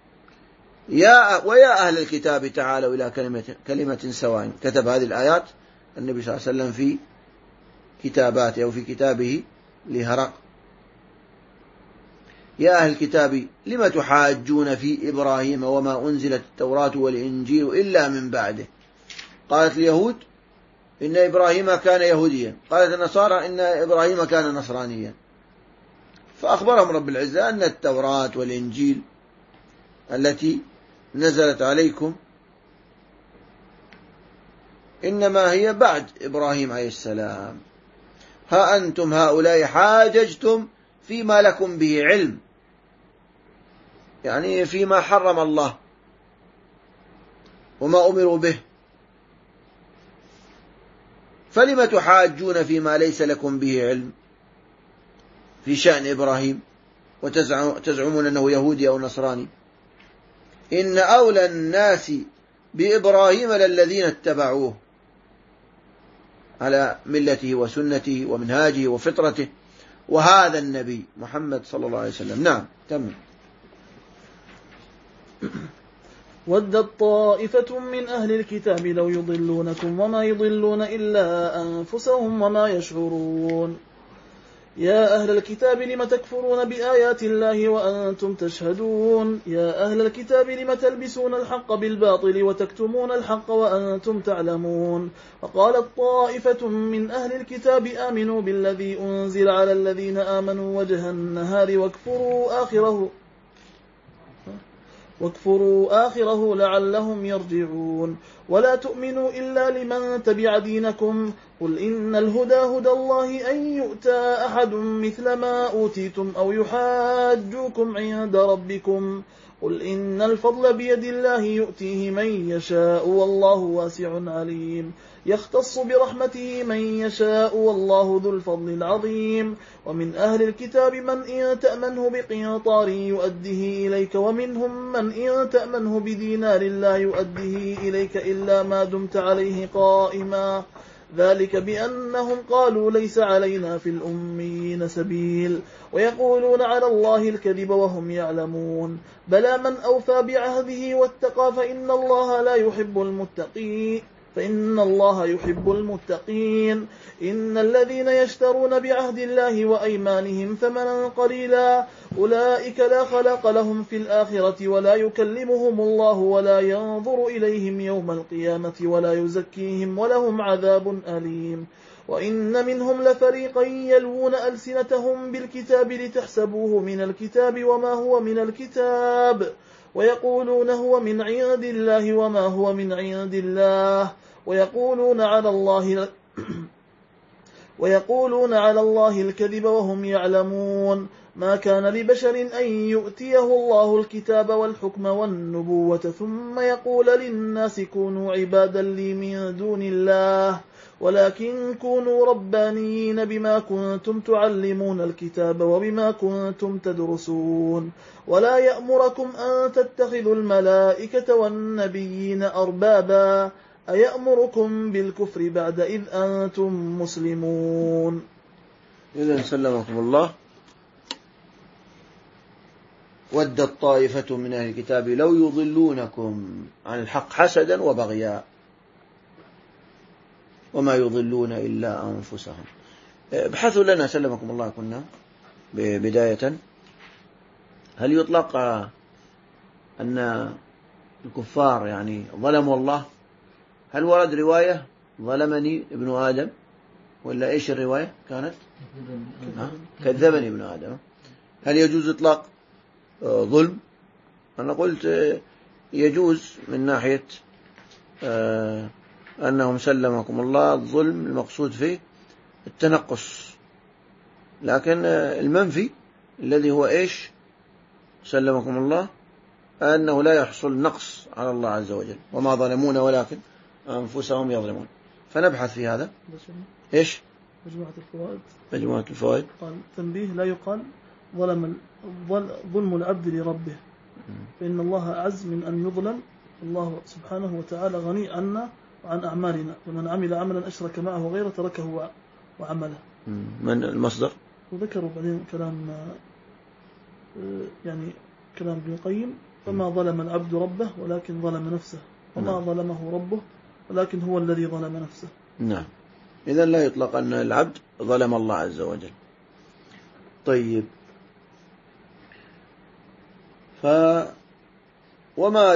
A: ويا أهل الكتاب تعالوا إلى كلمة سواء. كتب هذه الآيات النبي صلى الله عليه وسلم في كتاباته أو في كتابه لهرقل. يا أهل الكتاب لم تحاجون في إبراهيم وما أنزلت التوراة والإنجيل إلا من بعده. قالت اليهود إن إبراهيم كان يهوديا، قالت النصارى إن إبراهيم كان نصرانيا. فأخبرهم رب العزة أن التوراة والإنجيل التي نزلت عليكم إنما هي بعد إبراهيم عليه السلام. ها أنتم هؤلاء حاججتم فيما لكم به علم، يعني فيما حرم الله وما أمروا به، فلم تحاجون فيما ليس لكم به علم في شأن إبراهيم وتزعمون أنه يهودي أو نصراني؟ إن أولى الناس بإبراهيم للذين اتبعوه على ملته وسنته ومنهاجه وفطرته، وهذا النبي محمد صلى الله عليه وسلم. نعم تم.
C: ودت طائفة من أهل الكتاب لو يضلونكم وما يضلون إلا أنفسهم وما يشعرون. يا أهل الكتاب لم تكفرون بآيات الله وأنتم تشهدون. يا أهل الكتاب لم تلبسون الحق بالباطل وتكتمون الحق وأنتم تعلمون. وقالت طائفة من أهل الكتاب آمنوا بالذي أنزل على الذين آمنوا وجه النهار واكفروا آخره لعلهم يرجعون. ولا تؤمنوا إلا لمن تبع دينكم. قل إن الهدى هدى الله أن يؤتى أحد مثل ما أوتيتم أو يحاجوكم عند ربكم. قل إن الفضل بيد الله يؤتيه من يشاء والله واسع عليم. يختص برحمته من يشاء والله ذو الفضل العظيم. ومن أهل الكتاب من إن تأمنه بقنطار يؤديه إليك ومنهم من إن تأمنه بدينار لا يؤديه إليك إلا ما دمت عليه قائما. ذلك بأنهم قالوا ليس علينا في الأميين سبيل ويقولون على الله الكذب وهم يعلمون. بلى من أوفى بعهده واتقى فإن الله يحب المتقين. إن الذين يشترون بعهد الله وأيمانهم ثمنا قليلا أولئك لا خلاق لهم في الآخرة ولا يكلمهم الله ولا ينظر إليهم يوم القيامة ولا يزكيهم ولهم عذاب أليم. وإن منهم لفريقا يلوون ألسنتهم بالكتاب لتحسبوه من الكتاب وما هو من الكتاب ويقولون هو من عند الله وما هو من عند الله ويقولون على الله الكذب وهم يعلمون. ما كان لبشر أن يؤتيه الله الكتاب والحكم والنبوة ثم يقول للناس كونوا عبادا لي من دون الله ولكن كونوا ربانيين بما كنتم تعلمون الكتاب وبما كنتم تدرسون. ولا يأمركم أن تتخذوا الملائكة والنبيين أربابا أيأمركم بالكفر بعد إذ أنتم مسلمون.
A: إذن سلمكم الله. ودت طائفة من أهل الكتاب لو يضلونكم عن الحق حسدا وبغيا وما يضلون إلا أنفسهم. ابحثوا لنا سلمكم الله كنا بداية، هل يطلق أن الكفار يعني ظلموا الله؟ هل ورد رواية ظلمني ابن آدم ولا إيش الرواية كانت؟ كذبني ابن آدم. هل يجوز إطلاق ظلم؟ أنا قلت يجوز من ناحية أنهم سلمكم الله الظلم المقصود فيه التنقص، لكن المنفي الذي هو إيش سلمكم الله أنه لا يحصل نقص على الله عز وجل، وما ظلمون ولكن أنفسهم يظلمون. فنبحث في هذا. إيش مجموعة الفوائد
C: قال تنبيه: لا يقال ظلم العبد لربه، فإن الله أعز من أن يظلم. الله سبحانه وتعالى غني عنا وعن أعمالنا، فمن عمل عملا أشرك معه غيره تركه وعمله.
A: من المصدر؟
C: وذكروا بعدين كلام يعني كلام ابن القيم: فما ظلم العبد ربه ولكن ظلم نفسه، وما ظلمه ربه ولكن هو الذي ظلم نفسه.
A: نعم، إذن لا يطلق أن العبد ظلم الله عز وجل. طيب، وما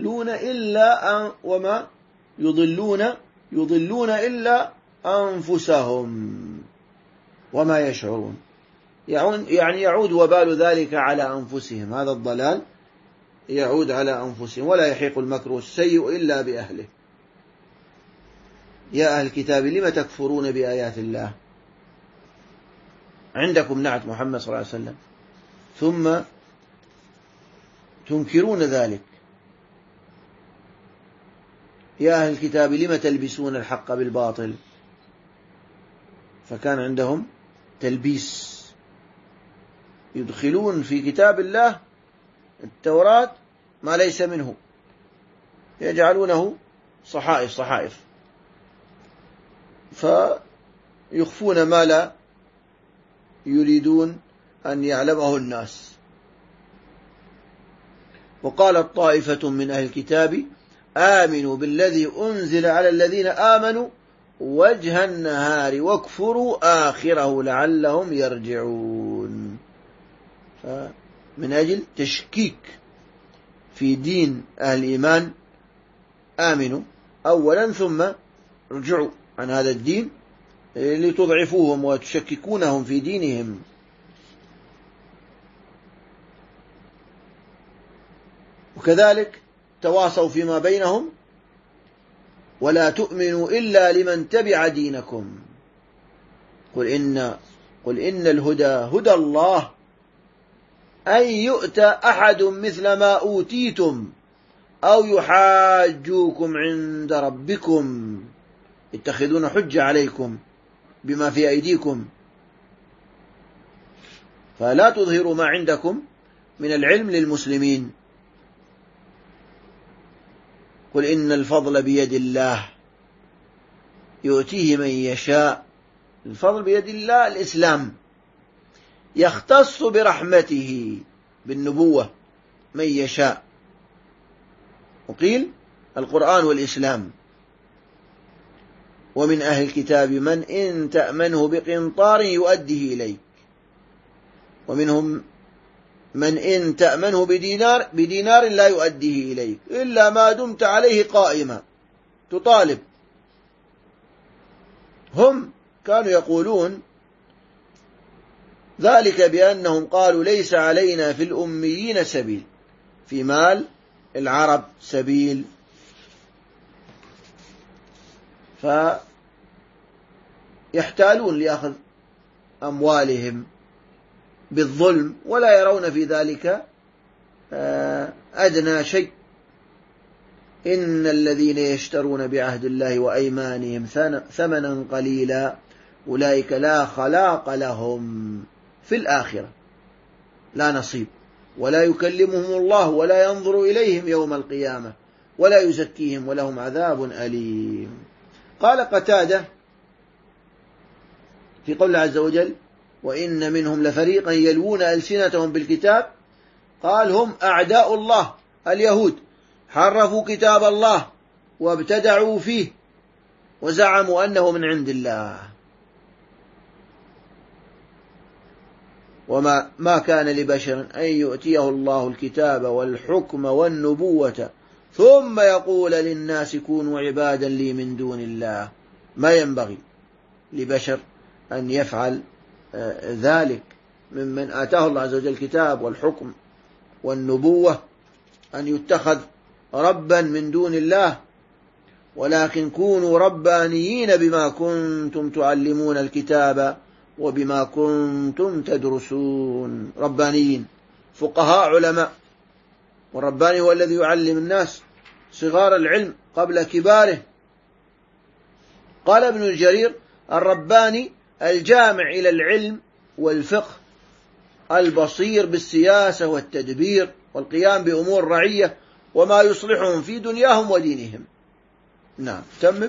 A: يضلون إلا أنفسهم وما يشعرون. يعني يعود وبال ذلك على أنفسهم، هذا الضلال يعود على أنفسهم، ولا يحيق المكر السيء إلا بأهله. يا أهل الكتاب لم تكفرون بآيات الله؟ عندكم نعت محمد صلى الله عليه وسلم ثم تنكرون ذلك. يا أهل الكتاب لم تلبسون الحق بالباطل؟ فكان عندهم تلبيس، يدخلون في كتاب الله التوراة ما ليس منه، يجعلونه صحائف، فيخفون ما لا يريدون أن يعلمه الناس. وقالت طائفة من أهل الكتاب آمنوا بالذي أنزل على الذين آمنوا وجه النهار واكفروا آخره لعلهم يرجعون. فمن أجل تشكيك في دين أهل الإيمان آمنوا أولا، ثم رجعوا عن هذا الدين لتضعفوهم وتشككونهم في دينهم. وكذلك تواصوا فيما بينهم: ولا تؤمنوا إلا لمن تبع دينكم، قل إن الهدى هدى الله أن يؤتى أحد مثل ما أوتيتم أو يحاجوكم عند ربكم يتخذون حجة عليكم بما في أيديكم، فلا تظهروا ما عندكم من العلم للمسلمين. قل إن الفضل بيد الله يؤتيه من يشاء. الفضل بيد الله الإسلام، يختص برحمته بالنبوة من يشاء، وقيل القرآن والإسلام. ومن أهل الكتاب من إن تأمنه بقنطار يؤديه إليك، ومنهم من إن تأمنه بدينار لا يؤديه إليك إلا ما دمت عليه قائما، تطالب. هم كانوا يقولون ذلك بأنهم قالوا ليس علينا في الأميين سبيل، في مال العرب سبيل، فيحتالون لأخذ أموالهم بالظلم ولا يرون في ذلك أدنى شيء. إن الذين يشترون بعهد الله وأيمانهم ثمنا قليلا أولئك لا خلاق لهم في الآخرة، لا نصيب، ولا يكلمهم الله ولا ينظر إليهم يوم القيامة ولا يزكيهم ولهم عذاب أليم. قال قتادة في قول عز وجل: وإن منهم لفريقا يلوون ألسنتهم بالكتاب، قال: هم أعداء الله اليهود، حرفوا كتاب الله وابتدعوا فيه وزعموا أنه من عند الله. وما كان لبشر أن يؤتيه الله الكتاب والحكم والنبوة ثم يقول للناس كونوا عبادا لي من دون الله. ما ينبغي لبشر أن يفعل ذلك ممن آتاه الله عز وجل الكتاب والحكم والنبوة، أن يتخذ ربا من دون الله ولكن كونوا ربانيين بما كنتم تعلمون الكتاب وبما كنتم تدرسون. ربانيين، فقهاء علماء. والرباني هو الذي يعلم الناس صغار العلم قبل كباره. قال ابن جرير: الرباني الجامع إلى العلم والفقه، البصير بالسياسة والتدبير والقيام بأمور رعية وما يصلحهم في دنياهم ودينهم. نعم، تمم.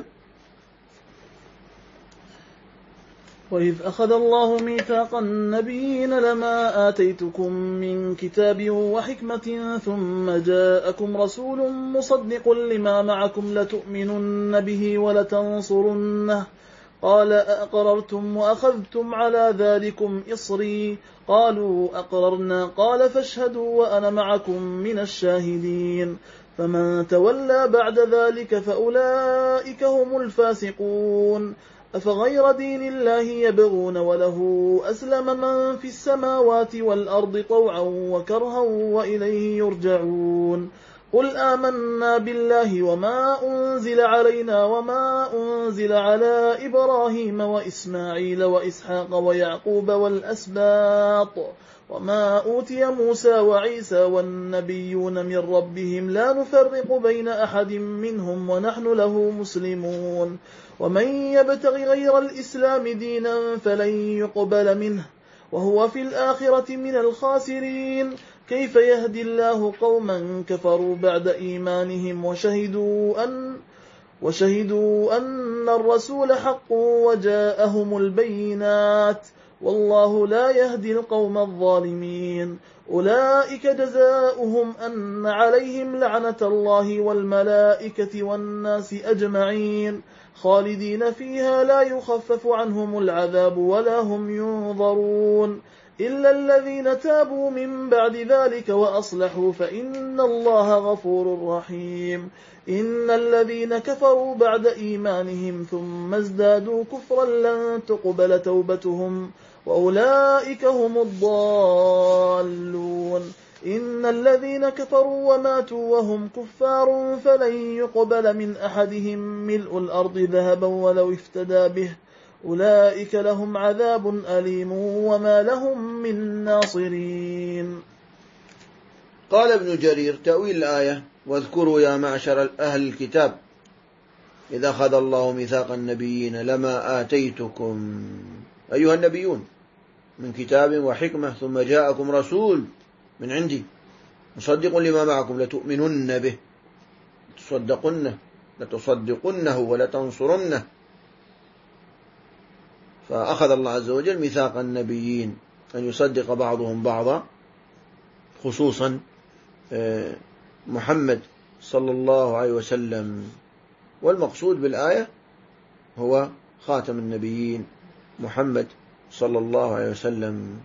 C: وإذ أخذ الله ميثاق النبيين لما آتيتكم من كتاب وحكمة ثم جاءكم رسول مصدق لما معكم لتؤمنن به ولتنصرنه قال أأقررتم وأخذتم على ذلكم إصري قالوا أقررنا قال فاشهدوا وأنا معكم من الشاهدين فمن تولى بعد ذلك فأولئك هم الفاسقون أفغير دين الله يبغون وله أسلم من في السماوات والأرض طوعا وكرها وإليه يرجعون قل آمنا بالله وما أنزل علينا وما أنزل على إبراهيم وإسماعيل وإسحاق ويعقوب والأسباط وما أوتي موسى وعيسى والنبيون من ربهم لا نفرق بين أحد منهم ونحن له مسلمون ومن يبتغ غير الإسلام دينا فلن يقبل منه وهو في الآخرة من الخاسرين كيف يهدي الله قوما كفروا بعد إيمانهم وشهدوا أن الرسول حق وجاءهم البينات والله لا يهدي القوم الظالمين أولئك جزاؤهم أن عليهم لعنة الله والملائكة والناس أجمعين خالدين فيها لا يخفف عنهم العذاب ولا هم ينظرون إلا الذين تابوا من بعد ذلك وأصلحوا فإن الله غفور رحيم إن الذين كفروا بعد إيمانهم ثم ازدادوا كفرا لن تقبل توبتهم وأولئك هم الضالون إن الذين كفروا وماتوا وهم كفار فلن يقبل من أحدهم ملء الأرض ذهبا ولو افتدى به أولئك لهم عذاب أليم وما لهم من ناصرين.
A: قال ابن جرير: تأويل الآية: واذكروا يا معشر أهل الكتاب إذا أخذ الله ميثاق النبيين لما آتيتكم أيها النبيون من كتاب وحكمة ثم جاءكم رسول من عندي مصدق لما معكم لتؤمنن به لتصدقنه ولتنصرنه. فأخذ الله عز وجل ميثاق النبيين أن يصدق بعضهم بعضا، خصوصا محمد صلى الله عليه وسلم، والمقصود بالآية هو خاتم النبيين محمد صلى الله عليه وسلم.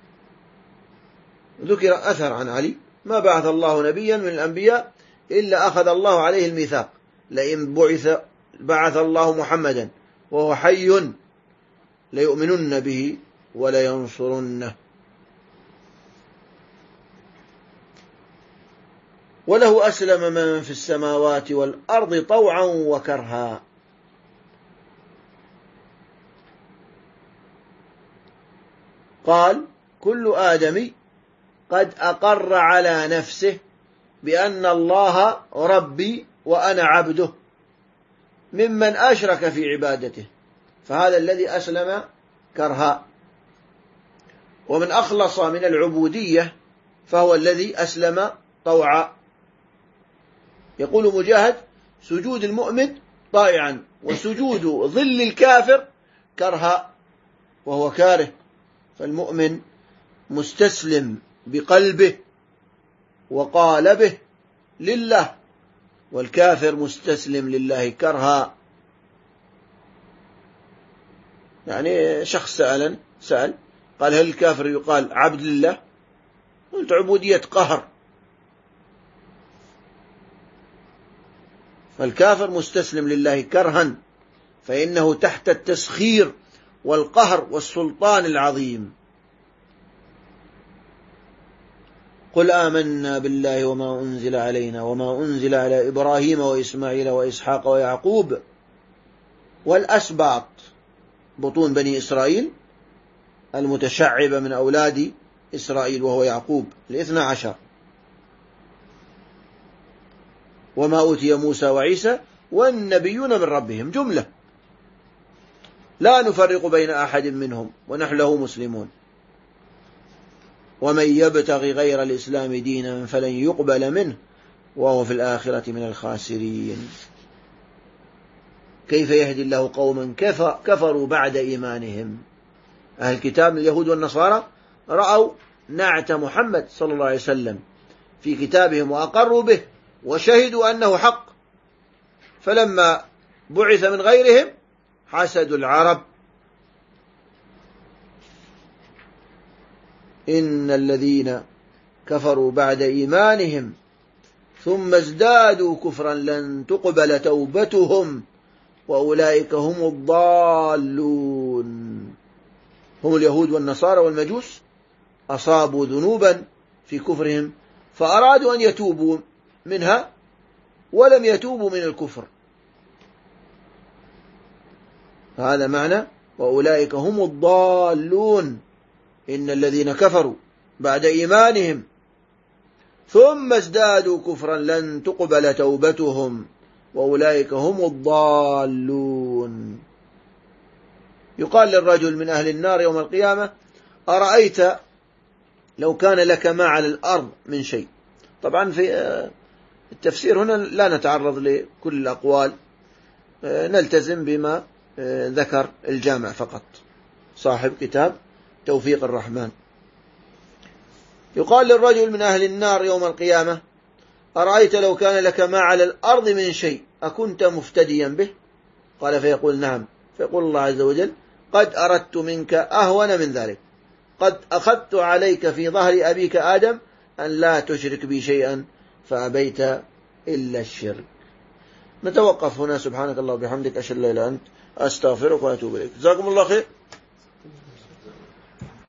A: ذكر أثر عن علي: ما بعث الله نبيا من الأنبياء إلا أخذ الله عليه الميثاق لئن بعث الله محمدا وهو حي ليؤمنن به ولينصرنه. وله أسلم من في السماوات والأرض طوعا وكرها. قال: كل آدمي قد أقر على نفسه بأن الله ربي وأنا عبده ممن أشرك في عبادته، فهذا الذي أسلم كرها. ومن أخلص من العبودية فهو الذي أسلم طوعا. يقول مجاهد: سجود المؤمن طائعا وسجود ظل الكافر كرها، وهو كاره. فالمؤمن مستسلم بقلبه وقالبه لله، والكافر مستسلم لله كرها. يعني شخص سأل قال: هل الكافر يقال عبد لله؟ قلت: عبودية قهر. فالكافر مستسلم لله كرها، فإنه تحت التسخير والقهر والسلطان العظيم. قل آمنا بالله وما أنزل علينا وما أنزل على إبراهيم وإسماعيل وإسحاق ويعقوب والأسباط، بطون بني إسرائيل المتشعبة من أولاد إسرائيل وهو يعقوب 12، وما أوتي موسى وعيسى والنبيون من ربهم، جملة لا نفرق بين أحد منهم ونحن له مسلمون. ومن يبتغي غير الإسلام دينا فلن يقبل منه وهو في الآخرة من الخاسرين. كيف يهدي الله قوما كفروا بعد إيمانهم؟ أهل الكتاب من اليهود والنصارى رأوا نعت محمد صلى الله عليه وسلم في كتابهم وأقروا به وشهدوا أنه حق، فلما بعث من غيرهم حسدوا العرب. إن الذين كفروا بعد إيمانهم ثم ازدادوا كفرا لن تقبل توبتهم وأولئك هم الضالون. هم اليهود والنصارى والمجوس أصابوا ذنوبا في كفرهم فأرادوا أن يتوبوا منها ولم يتوبوا من الكفر، هذا معنى وأولئك هم الضالون. إن الذين كفروا بعد إيمانهم ثم ازدادوا كفرا لن تقبل توبتهم وأولئك هم الضالون. يقال للرجل من أهل النار يوم القيامة: أرأيت لو كان لك ما على الأرض من شيء. طبعا في التفسير هنا لا نتعرض لكل الأقوال، نلتزم بما ذكر الجامع فقط صاحب كتاب توفيق الرحمن. يقال للرجل من أهل النار يوم القيامة: أرأيت لو كان لك ما على الأرض من شيء أكنت مفتديا به؟ قال فيقول: نعم. فيقول الله عز وجل: قد أردت منك أهون من ذلك، قد أخذت عليك في ظهر أبيك آدم أن لا تشرك بي شيئا فأبيت إلا الشرك. نتوقف هنا. سبحانك الله وبحمدك، أشهد أن لا إله إلا أنت، أستغفرك وأتوب إليك. جزاكم الله خير.